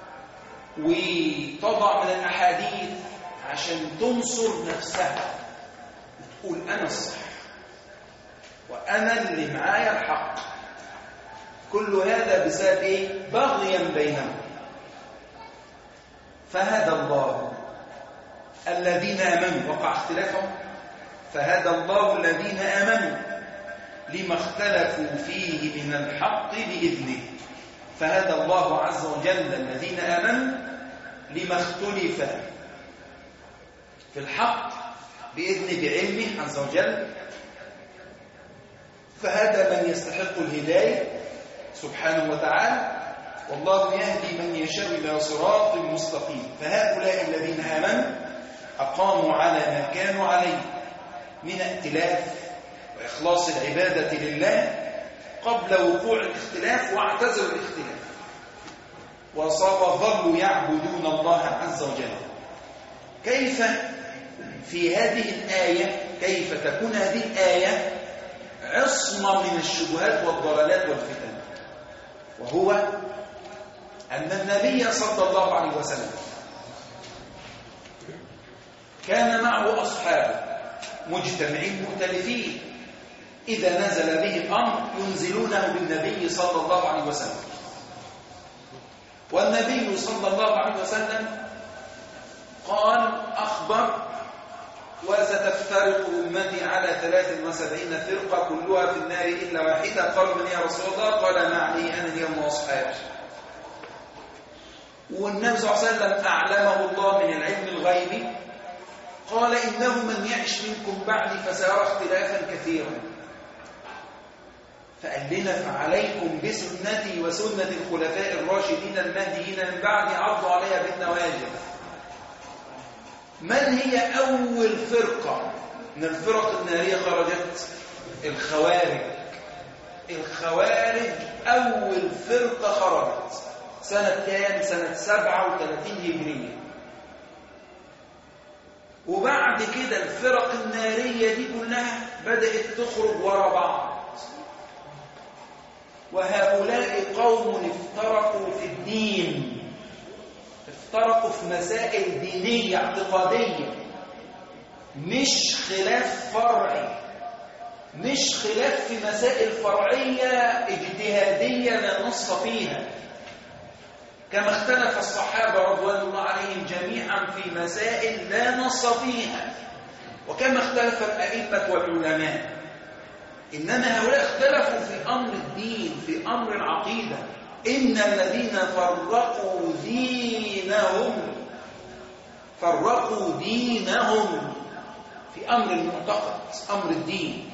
وتضع من الأحاديث عشان تنصر نفسها، تقول أنا الصح وأنا اللي معايا الحق. كل هذا بسبب إيه؟ بغيا بينهم. فهدى الله الذين آمنوا، وقع اختلافهم، فهدى الله الذين آمنوا لما اختلفوا فيه من الحق بإذنه. فهدى الله عز وجل الذين آمنوا لما اختلف في الحق بإذن بعلمه عز وجل. فهدى من يستحق الهداية سبحانه وتعالى، والله يهدي من يشاء إلى صراط مستقيم. فهؤلاء الذين آمنوا أقاموا على ما كانوا عليه من ائتلاف وإخلاص العبادة لله قبل وقوع الاختلاف، واعتزلوا الاختلاف وظلوا يعبدون الله عز وجل. كيف في هذه الآية، كيف تكون هذه الآية عصمة من الشبهات والضلالات والفتن؟ وهو أن النبي صلى الله عليه وسلم كان معه أصحابه مجتمعين مختلفين، إذا نزل به الأمر ينزلونه بالنبي صلى الله عليه وسلم. والنبي صلى الله عليه وسلم قال، أخبر: وستفترق أمتي على ثلاث وسبعين فرقة كلها في النار إلا واحدة. قالوا: من يا رسول الله؟ قال: ما علي أنا اليوم وأصحابي. والنبي صلى الله عليه وسلم أعلمه الله من العلم الغيبي، قال: إنه من يعش منكم بعدي فسيرى اختلافا كثيرا. فقال لنا: فعليكم بسنتي وسنة الخلفاء الراشدين المهديين من بعدي عضوا عليها بالنواجذ. من هي أول فرقة من الفرق النارية خرجت؟ الخوارج. الخوارج أول فرقة خرجت سنة كام؟ سنة سبعة وثلاثين هجرية. وبعد كده الفرق النارية دي كلها بدأت تخرج ورا بعض. وهؤلاء قوم افترقوا في الدين، افترقوا في مسائل دينية اعتقادية، مش خلاف فرعي، مش خلاف في مسائل فرعية اجتهادية لا نص فيها، كما اختلف الصحابة رضوان الله عليهم جميعا في مسائل لا نص فيها، وكما اختلف الأئمة والعلماء. إنما هؤلاء اختلفوا في أمر الدين، في أمر العقيدة. إن الذين فرقوا دينهم فرقوا دينهم في أمر المعتقد، أمر الدين.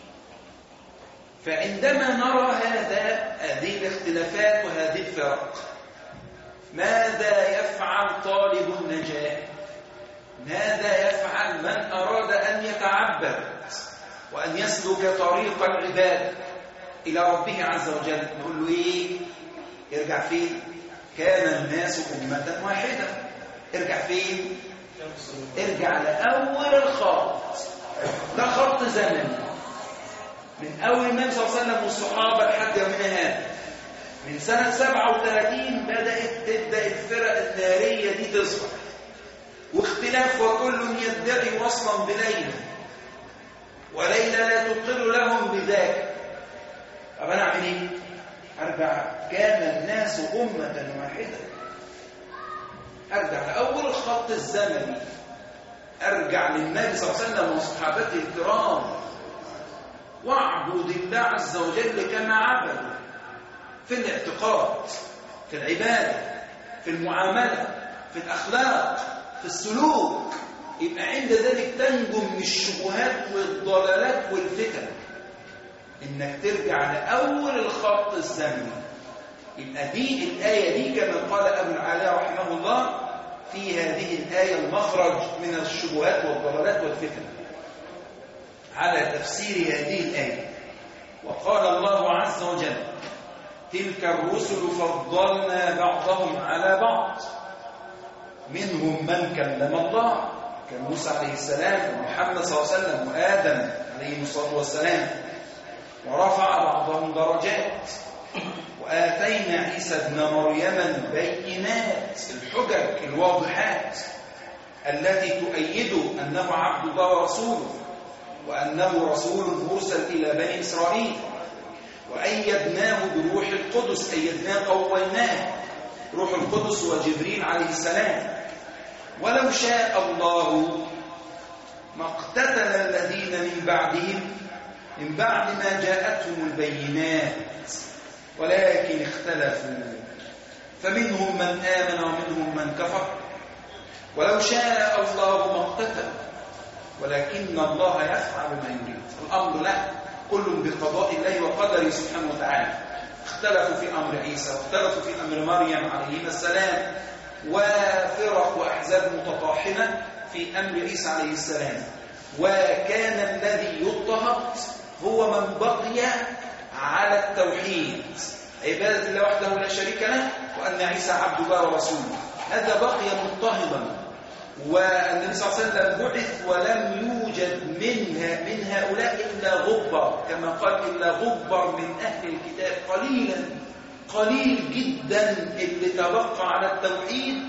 فعندما نرى هذا هذه الاختلافات وهذه الفرق، ماذا يفعل طالب النجاة؟ ماذا يفعل من أراد أن يتعبد وأن يسلك طريق العبادة إلى ربه عز وجل؟ نقول له إيه؟ ارجع فين؟ كان الناس أمة واحدة. ارجع فين؟ ارجع لأول الخط. ده خط زمني من أول النبي صلى الله عليه وسلم والصحابة لحد يومنا هذا. من سنة سبعة وثلاثين بدأت تبدأ الفرق النارية دي تظهر، واختلاف وكل يدعي وصلا بليلى، وليلى لا تقر لهم بذاك. طب أنا أعمل إيه؟ أرجع كان الناس أمة واحدة. أرجع لأول الخط الزمني، أرجع للنبي صلى الله عليه وسلم وصحابته الكرام، واعبد الله عز وجل كما عبدوا في الاعتقاد، في العبادة، في المعاملة، في الأخلاق، في السلوك. يبقى عند ذلك تنجو من الشبهات والضلالات والفتن، إنك ترجع لأول الخط الزمني. يبقى دي الآية دي كما قال أبو العلاء رحمه الله في هذه الآية المخرج من الشبهات والضلالات والفتن على تفسير هذه الآية. وقال الله عز وجل: تلك الرسل فضلنا بعضهم على بعض، منهم من كلم الله كموسى عليه السلام ومحمد صلى الله عليه وسلم وآدم عليه الصلاة والسلام، ورفع بعضهم درجات، وآتينا عيسى ابن مريم البينات، الحجج الواضحات التي تؤيد أنه عبد الله ورسوله، وأنه رسول مرسل إلى بني إسرائيل. وأيدناه بروح القدس، أيدناه قويناه، روح القدس وجبريل عليه السلام. ولو شاء الله ما اقتتل الذين من بعدهم من بعد ما جاءتهم البينات ولكن اختلفوا فمنهم من آمن ومنهم من كفر. ولو شاء الله ما اقتتل ولكن الله يفعل ما يريد. الأمر لا، كل بقضاء الله وقدره سبحانه وتعالى. اختلفوا في أمر عيسى، واختلفوا في أمر مريم عليه السلام، وفرق وأحزاب متطاحنة في أمر عيسى عليه السلام. وكان الذي يضطهد هو من بقي على التوحيد، عبادة الله وحده لا شريك له، وأن عيسى عبد الله ورسوله. هذا بقي مضطهدا، والنبي صلى الله عليه وسلم بعث ولم يوجد منها من هؤلاء إلا غبر، كما قال: إلا غبر من أهل الكتاب، قليلا قليل جدا اللي تبقى على التوحيد.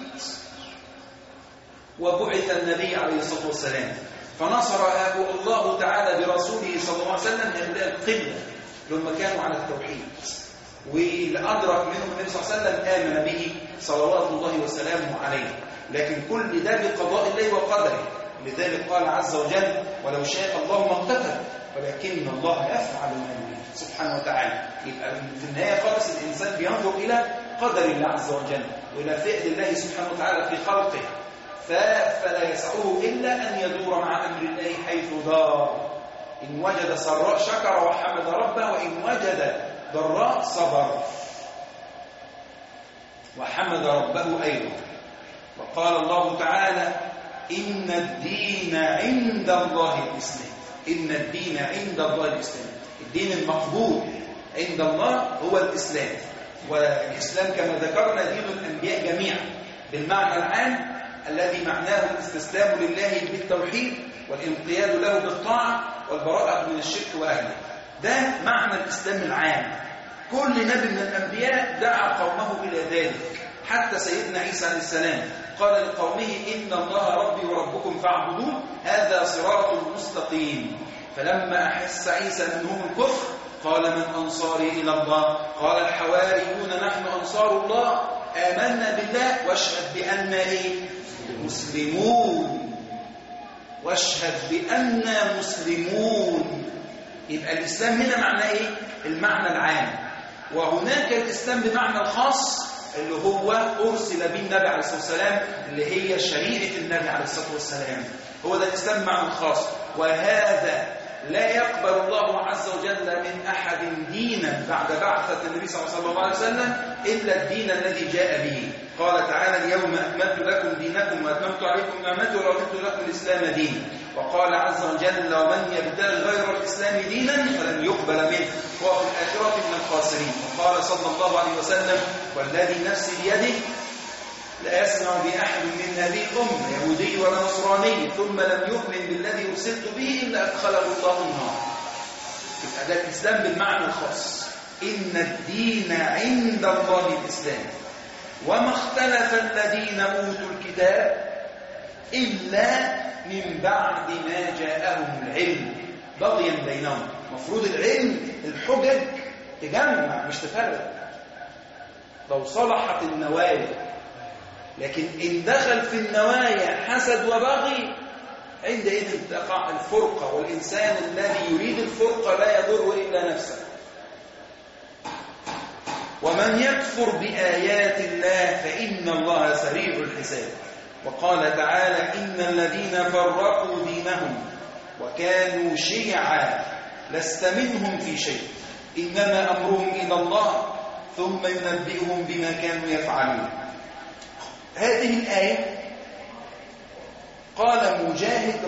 وبعث النبي عليه الصلاة والسلام فنصر الله تعالى برسوله صلى الله عليه وسلم هؤلاء القلة لما كانوا على التوحيد، واللي أدرك منهم النبي صلى الله عليه وسلم آمن به صلوات الله وسلامه عليه. لكن كل ده بقضاء الله وقدره. لذلك قال عز وجل: ولو شاء الله ما اقتتل ولكن الله يفعل ما يريد سبحانه وتعالى. يبقى في النهاية خالص الإنسان بينظر إلى قدر الله عز وجل وإلى فعل الله سبحانه وتعالى في خلقه، فلا يسعه إلا أن يدور مع أمر الله حيث دار. إن وجد سراء شكر وحمد ربه، وإن وجد ضراء صبر وحمد ربه أيضا. وقال الله تعالى: إن الدين عند الله الإسلام. إن الدين عند الله الإسلام، الدين المقبول عند الله هو الإسلام. والإسلام كما ذكرنا دين الأنبياء جميعا بالمعنى العام الذي معناه الاستسلام لله بالتوحيد والانقياد له بالطاعة والبراءة من الشرك وأهله. ده معنى الإسلام العام. كل نبي من الأنبياء دعا قومه إلى ذلك، حتى سيدنا عيسى عليه السلام قال لقومه: إن الله ربي وربكم فاعبدوه هذا صراط مستقيم. فلما أحس عيسى منهم الكفر قال: من أنصاري إلى الله؟ قال الحواريون: نحن أنصار الله، آمنا بالله واشهد بأننا إيه؟ مسلمون. واشهد بأننا مسلمون. يبقى الإسلام هنا معناه إيه؟ المعنى العام. وهناك الإسلام بمعنى الخاص اللي هو أرسل به النبي عليه الصلاة والسلام، اللي هي شريعة النبي عليه الصلاة والسلام. هو ده الإسلام بمعنى الخاص. وهذا لا يقبل الله عز وجل من أحد دينا بعد بعثة النبي صلى الله عليه وسلم إلا الدين الذي جاء به. قال تعالى: اليوم أكملت لكم دينكم وأتممت عليكم نعمتي ورضيت لكم الإسلام دينا. وقال عز وجل ومن يبتغي غير الإسلام دينا فلن يقبل منه وهو في الآخرة من الخاسرين. وقال صلى الله عليه وسلم والذي نفسي بيده لا يسمع بأحد من هذه الأمة يهودي ولا نصراني ثم لم يؤمن بالذي أرسلت به إلا أدخله الله النار. يبقى ده الإسلام بالمعنى الخاص. إن الدين عند الله الإسلام وما اختلف الذين أوتوا الكتاب إلا من بعد ما جاءهم العلم بغيا بينهم. مفروض العلم الحجج تجمع مش تفرق لو صلحت النوايا، لكن إن دخل في النوايا حسد وبغي عندئذ تقع الفرقة، والإنسان الذي يريد الفرقة لا يضر إلا نفسه. ومن يكفر بآيات الله فإن الله سريع الحساب. وقال تعالى إن الذين فرقوا دينهم وكانوا شيعا لست منهم في شيء إنما أمرهم إلى الله ثم ينبئهم بما كانوا يفعلون. هذه الآية قال مجاهد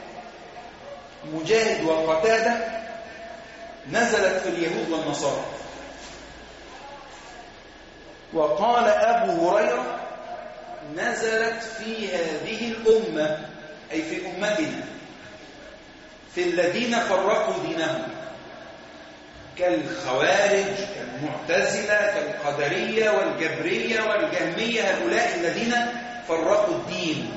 مجاهد وقتادة نزلت في اليهود والنصارى. وقال أبو هريرة نزلت في هذه الأمة أي في أمتنا في الذين فرقوا دينهم كالخوارج كالمعتزلة كالقدرية والجبرية والجهمية، هؤلاء الذين فرقوا الدين.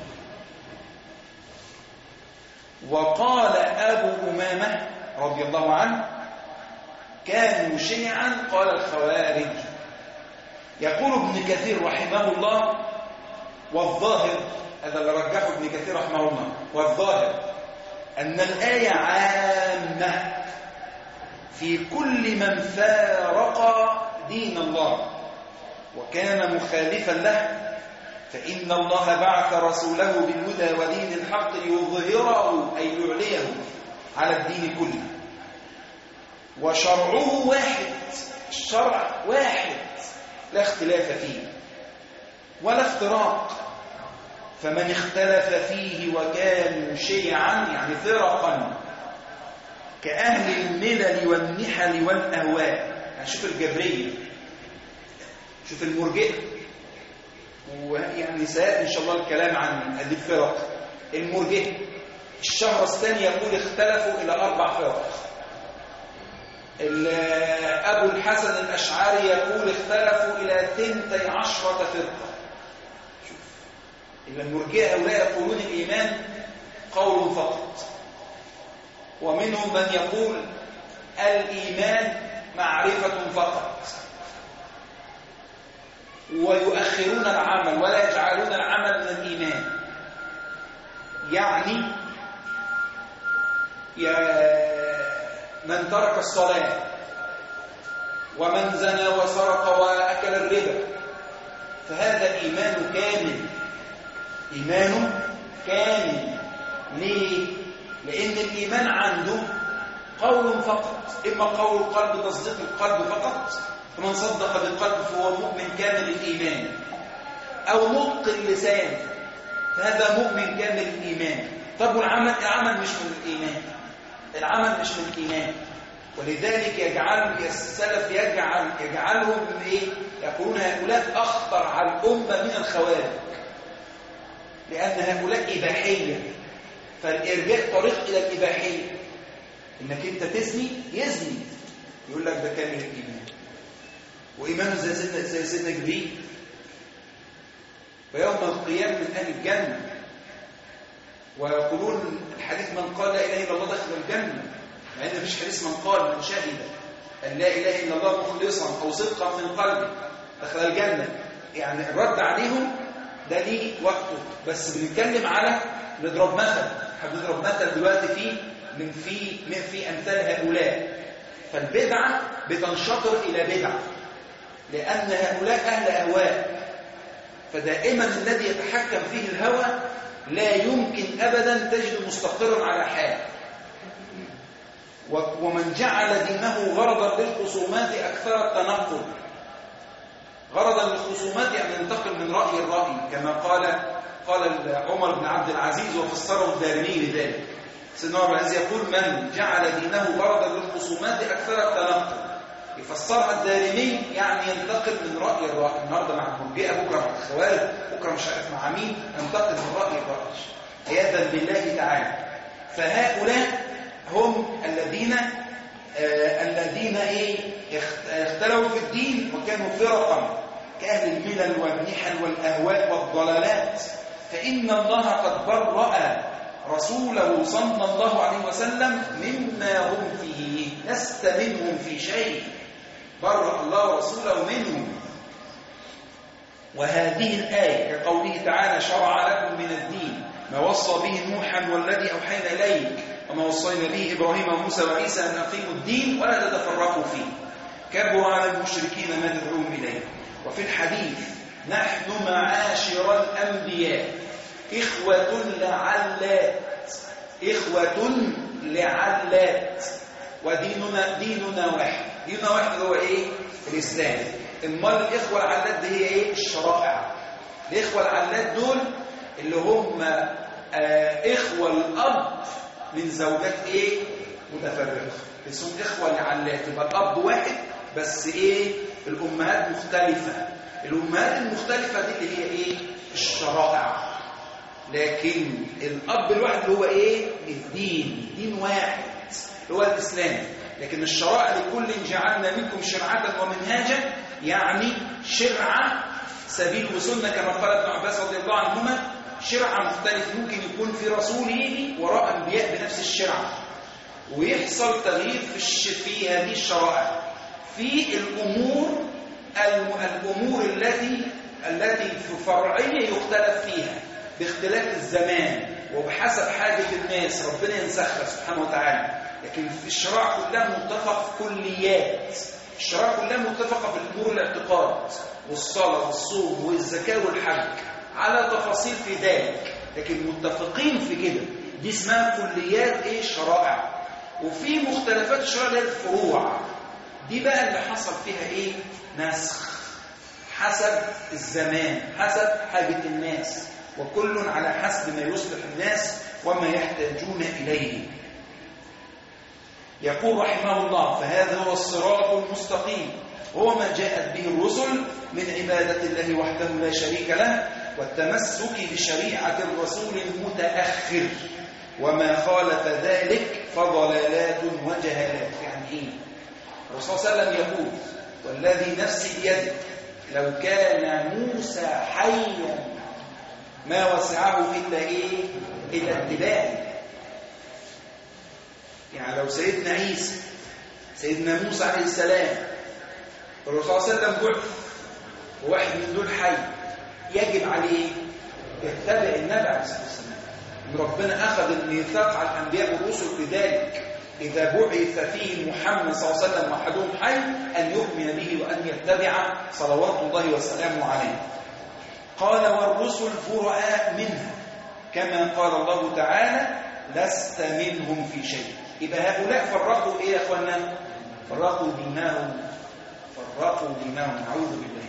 وقال أبو أمامة رضي الله عنه كانوا شيعا قال الخوارج. يقول ابن كثير رحمه الله والظاهر هذا اللي رجحه ابن كثير رحمه الله والظاهر أن الآية عامة في كل من فارق دين الله وكان مخالفا له، فإن الله بعث رسوله بالهدى ودين الحق ليظهره أي يعليه على الدين كله. وشرعه واحد، الشرع واحد لا اختلاف فيه ولا افتراق. فمن اختلف فيه وكانوا شيعا يعني فرقا كأهل الملل والنحل والأهواء. يعني شوف الجبرية، شوف المرجئة، ويعني سيأتي إن شاء الله الكلام عن هذه الفرق. المرجئة الشهرستاني يقول اختلفوا إلى أربع فرق. أبو الحسن الأشعري يقول اختلفوا إلى ثنتي عشرة فرقة. شوف إلا المرجئة هؤلاء يقولون الإيمان قول فقط، ومنهم من يقول الإيمان معرفة فقط، ويؤخرون العمل ولا يجعلون العمل من الإيمان. يعني يا من ترك الصلاة ومن زنى وسرق وأكل الربا فهذا إيمان كامل، إيمان كامل. ليه؟ لأن الإيمان عنده قول فقط، إما قول القلب تصديق القلب فقط، فمن صدق بالقلب فهو مؤمن كامل الإيمان، أو نطق اللسان فهذا مؤمن كامل الإيمان. طب والعمل؟ العمل مش من الإيمان، العمل مش من الإيمان. ولذلك يجعل السلف يجعل يجعلهم إيه؟ يقولون هؤلاء أخطر على الأمة من الخوارج، لأن هؤلاء إباحية، فالإرجاء طريق إلى الإباحية. إنك أنت تزني يزني يقول لك ده كامل الإيمان، وإيمانه زي سيدنا زي سيدنا جبريل. ويوم القيامة من أهل الجنة، ويقولون الحديث من قال لا إله إلا الله دخل الجنة، مع أن مفيش حديث من قال من شهد أن لا إله إلا الله مخلصا أو صدقا من قلبه دخل الجنة. يعني الرد عليهم ده ليه وقته، بس بنتكلم على نضرب مثل، هنضرب مثل دلوقتي في من في من في أمثال هؤلاء. فالبدعة بتنشطر إلى بدعة لأن هؤلاء أهل أهواء، فدائما الذي يتحكم فيه الهوى لا يمكن أبدا تجد مستقرا على حال. ومن جعل دينه غرضا للخصومات أكثر التنقل. غرضا للخصومات يعني ينتقل من رأي الرأي كما قال قال عمر بن عبد العزيز وفسره الدارمي لذلك. سيدنا عمر بن العزيز يقول: من جعل دينه بردا للخصومات أكثر التنقل. يفسرها الدارمي يعني ينتقل من رأي الرأي، النهارده مع المرجئة، بكره مع الخوارج، بكره مش عارف مع مين، ينتقل من رأي الرأي عياذا بالله تعالى. فهؤلاء هم الذين آه الذين ايه اختلفوا في الدين وكانوا فرقا كأهل الملل والنحل والأهواء والضلالات. فإن الله قد برأ رسوله صلى الله عليه وسلم مما هم فيه، لست منهم في شيء، برأ الله رسوله منهم. وهذه الآية كقوله تعالى: شرع لكم من الدين ما وصى به نوحا والذي أوحينا إليك وما وصينا به إبراهيم وموسى وعيسى أن أقيموا الدين ولا تتفرقوا فيه، كبر على المشركين ما تدعوهم إليه. وفي الحديث: نحن معاشر الأنبياء إخوة لعلات، إخوة لعلات، وديننا ديننا واحد. ديننا واحد هو إيه؟ الإسلام. امال الإخوة العلات دي هي إيه؟ الشرائع. الإخوة العلات دول اللي هم آه إخوة الأب من زوجات إيه؟ متفرقة، اسمهم إخوة لعلات. يبقى الأب واحد بس إيه؟ الأمهات مختلفة. الأمهات المختلفة دي اللي هي إيه؟ الشرائع. لكن الأب الواحد اللي هو إيه؟ الدين، دين واحد اللي هو الإسلام. لكن الشرائع لكل جعلنا منكم شرعة ومنهاجا، يعني شرعة سبيل وسنة كما قال ابن عباس رضي الله عنهما. شرعة مختلف، ممكن يكون في رسول يجي وراء أنبياء بنفس الشرعة ويحصل تغيير في, في هذه الشرائع في الأمور الأمور التي التي في فرعية يختلف فيها باختلاف الزمان وبحسب حاجة الناس، ربنا ينسخها سبحانه وتعالى. لكن في الشرائع كلها متفق في كليات، الشرائع كلها متفقة في الأمور الاعتقاد والصلاة والصوم والزكاة والحج على تفاصيل في ذلك، لكن متفقين في كده. دي اسمها كليات ايه؟ شرائع. وفي مختلفات الشرائع اللي هي الفروع، دي بقى اللي حصل فيها ايه؟ نسخ حسب الزمان، حسب حاجة الناس، وكل على حسب ما يصلح الناس وما يحتاجون إليه. يقول رحمه الله: فهذا هو الصراط المستقيم، هو ما جاءت به الرسل من عبادة الله وحده لا شريك له والتمسك بشريعة الرسول المتأخر، وما خالف ذلك فضلالات وجهالات. يعني ايه؟ الرسول صلى الله عليه وسلم يقول: والذي نفسي بيده لو كان موسى حيا ما وسعه إلا إيه؟ إلا اتباعي. يعني لو سيدنا عيسى سيدنا موسى عليه السلام الرسول صلى الله عليه وسلم بعث وواحد من دول حي، يجب عليه يتبع النبي عليه الصلاة والسلام. ربنا أخذ الميثاق على الأنبياء والرسل بذلك: إذا بعث فيه محمد صلى الله عليه وسلم وأحدهم حي أن يؤمن به وأن يتبع صلوات الله وسلامه عليه. قال: والرسل براء منها، كما قال الله تعالى: لست منهم في شيء. يبقى هؤلاء فرقوا ايه يا اخوانا؟ فرقوا دينهم، فرقوا دينهم، نعوذ بالله.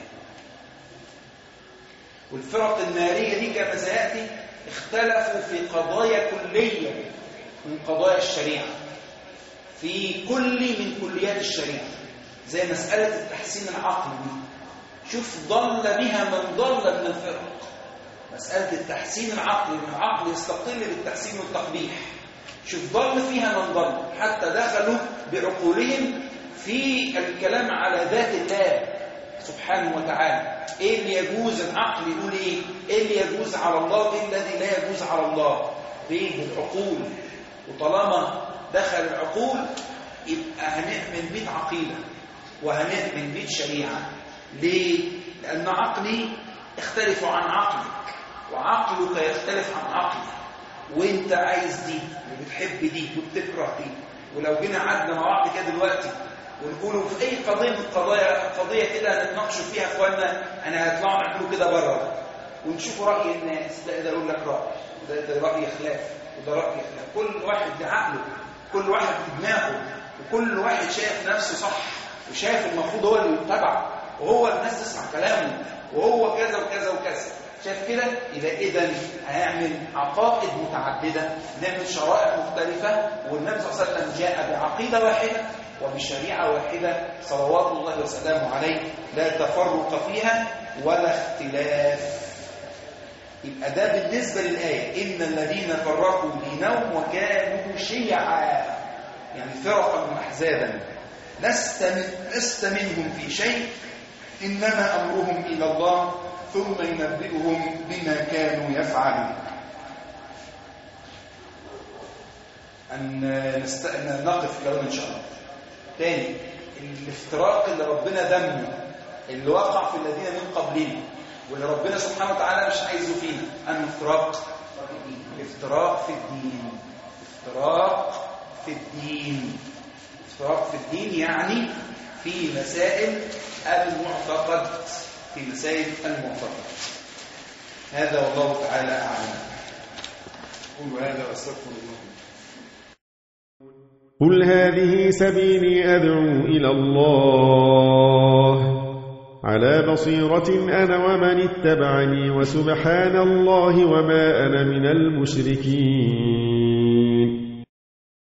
والفرق النارية دي كما سيأتي اختلفوا في قضايا كلية من قضايا الشريعة، في كل من كليات الشريعة، زي مسألة التحسين العقلي دي. شوف ضل بها من ضل من الفرق. مسألة التحسين العقلي، من العقل يستقل بالتحسين والتقبيح. شوف ضل فيها من ضل، حتى دخلوا بعقولهم في الكلام على ذات الله سبحانه وتعالى. ايه اللي يجوز العقل يقول ايه؟ ايه اللي يجوز على الله؟ ايه الذي لا يجوز على الله؟ ليه؟ بالعقول. وطالما دخل العقول يبقى هنعمل بيت عقيدة وهنعمل بيت شريعة. ليه؟ لأن عقلي يختلف عن عقلك وعقلك يختلف عن عقلي، وانت عايز دي وبتحب دي وبتكره دي. ولو جينا قعدنا مع بعض كده دلوقتي ونقولوا في اي قضيه من القضايا قضيه كده هنتناقشوا فيها اخواننا، انا هيطلعوا نعملوا كده بره ونشوفوا راي الناس، ده ده يقول لك راي وده ده راي خلاف وده راي خلاف. كل واحد بعقله، كل واحد بدماغه، وكل واحد شايف نفسه صح وشايف المفروض هو اللي يتبع وهو الناس تسمع كلامه وهو كذا وكذا وكذا. شايف كده؟ يبقى إذن هيعمل عقائد متعددة، نعمل شرائع مختلفة، والنبي صلى الله عليه وسلم جاء بعقيدة واحدة وبشريعة واحدة صلوات الله وسلامه عليه، لا تفرق فيها ولا اختلاف. يبقى ده بالنسبة للآية إن الذين فرقوا دينهم وكانوا شيعا، يعني فرقا وأحزابا، لست من لست منهم في شيء إنما أمرهم إلى الله ثم ينبئهم بما كانوا يفعلون. أن نست... نقف لون إن شاء الله. تاني، الافتراق اللي ربنا ذمه اللي وقع في الذين من قبلنا واللي ربنا سبحانه وتعالى مش عايزه فينا، أن افتراق افتراق في الدين افتراق في الدين افتراق في الدين يعني في مسائل المعتقد في مسائل المعتقد. هذا والله تعالى أعلم. قل هذا واستغفر الله. قل هذه سبيلي أدعو إلى الله على بصيرة أنا ومن اتبعني وسبحان الله وما أنا من المشركين.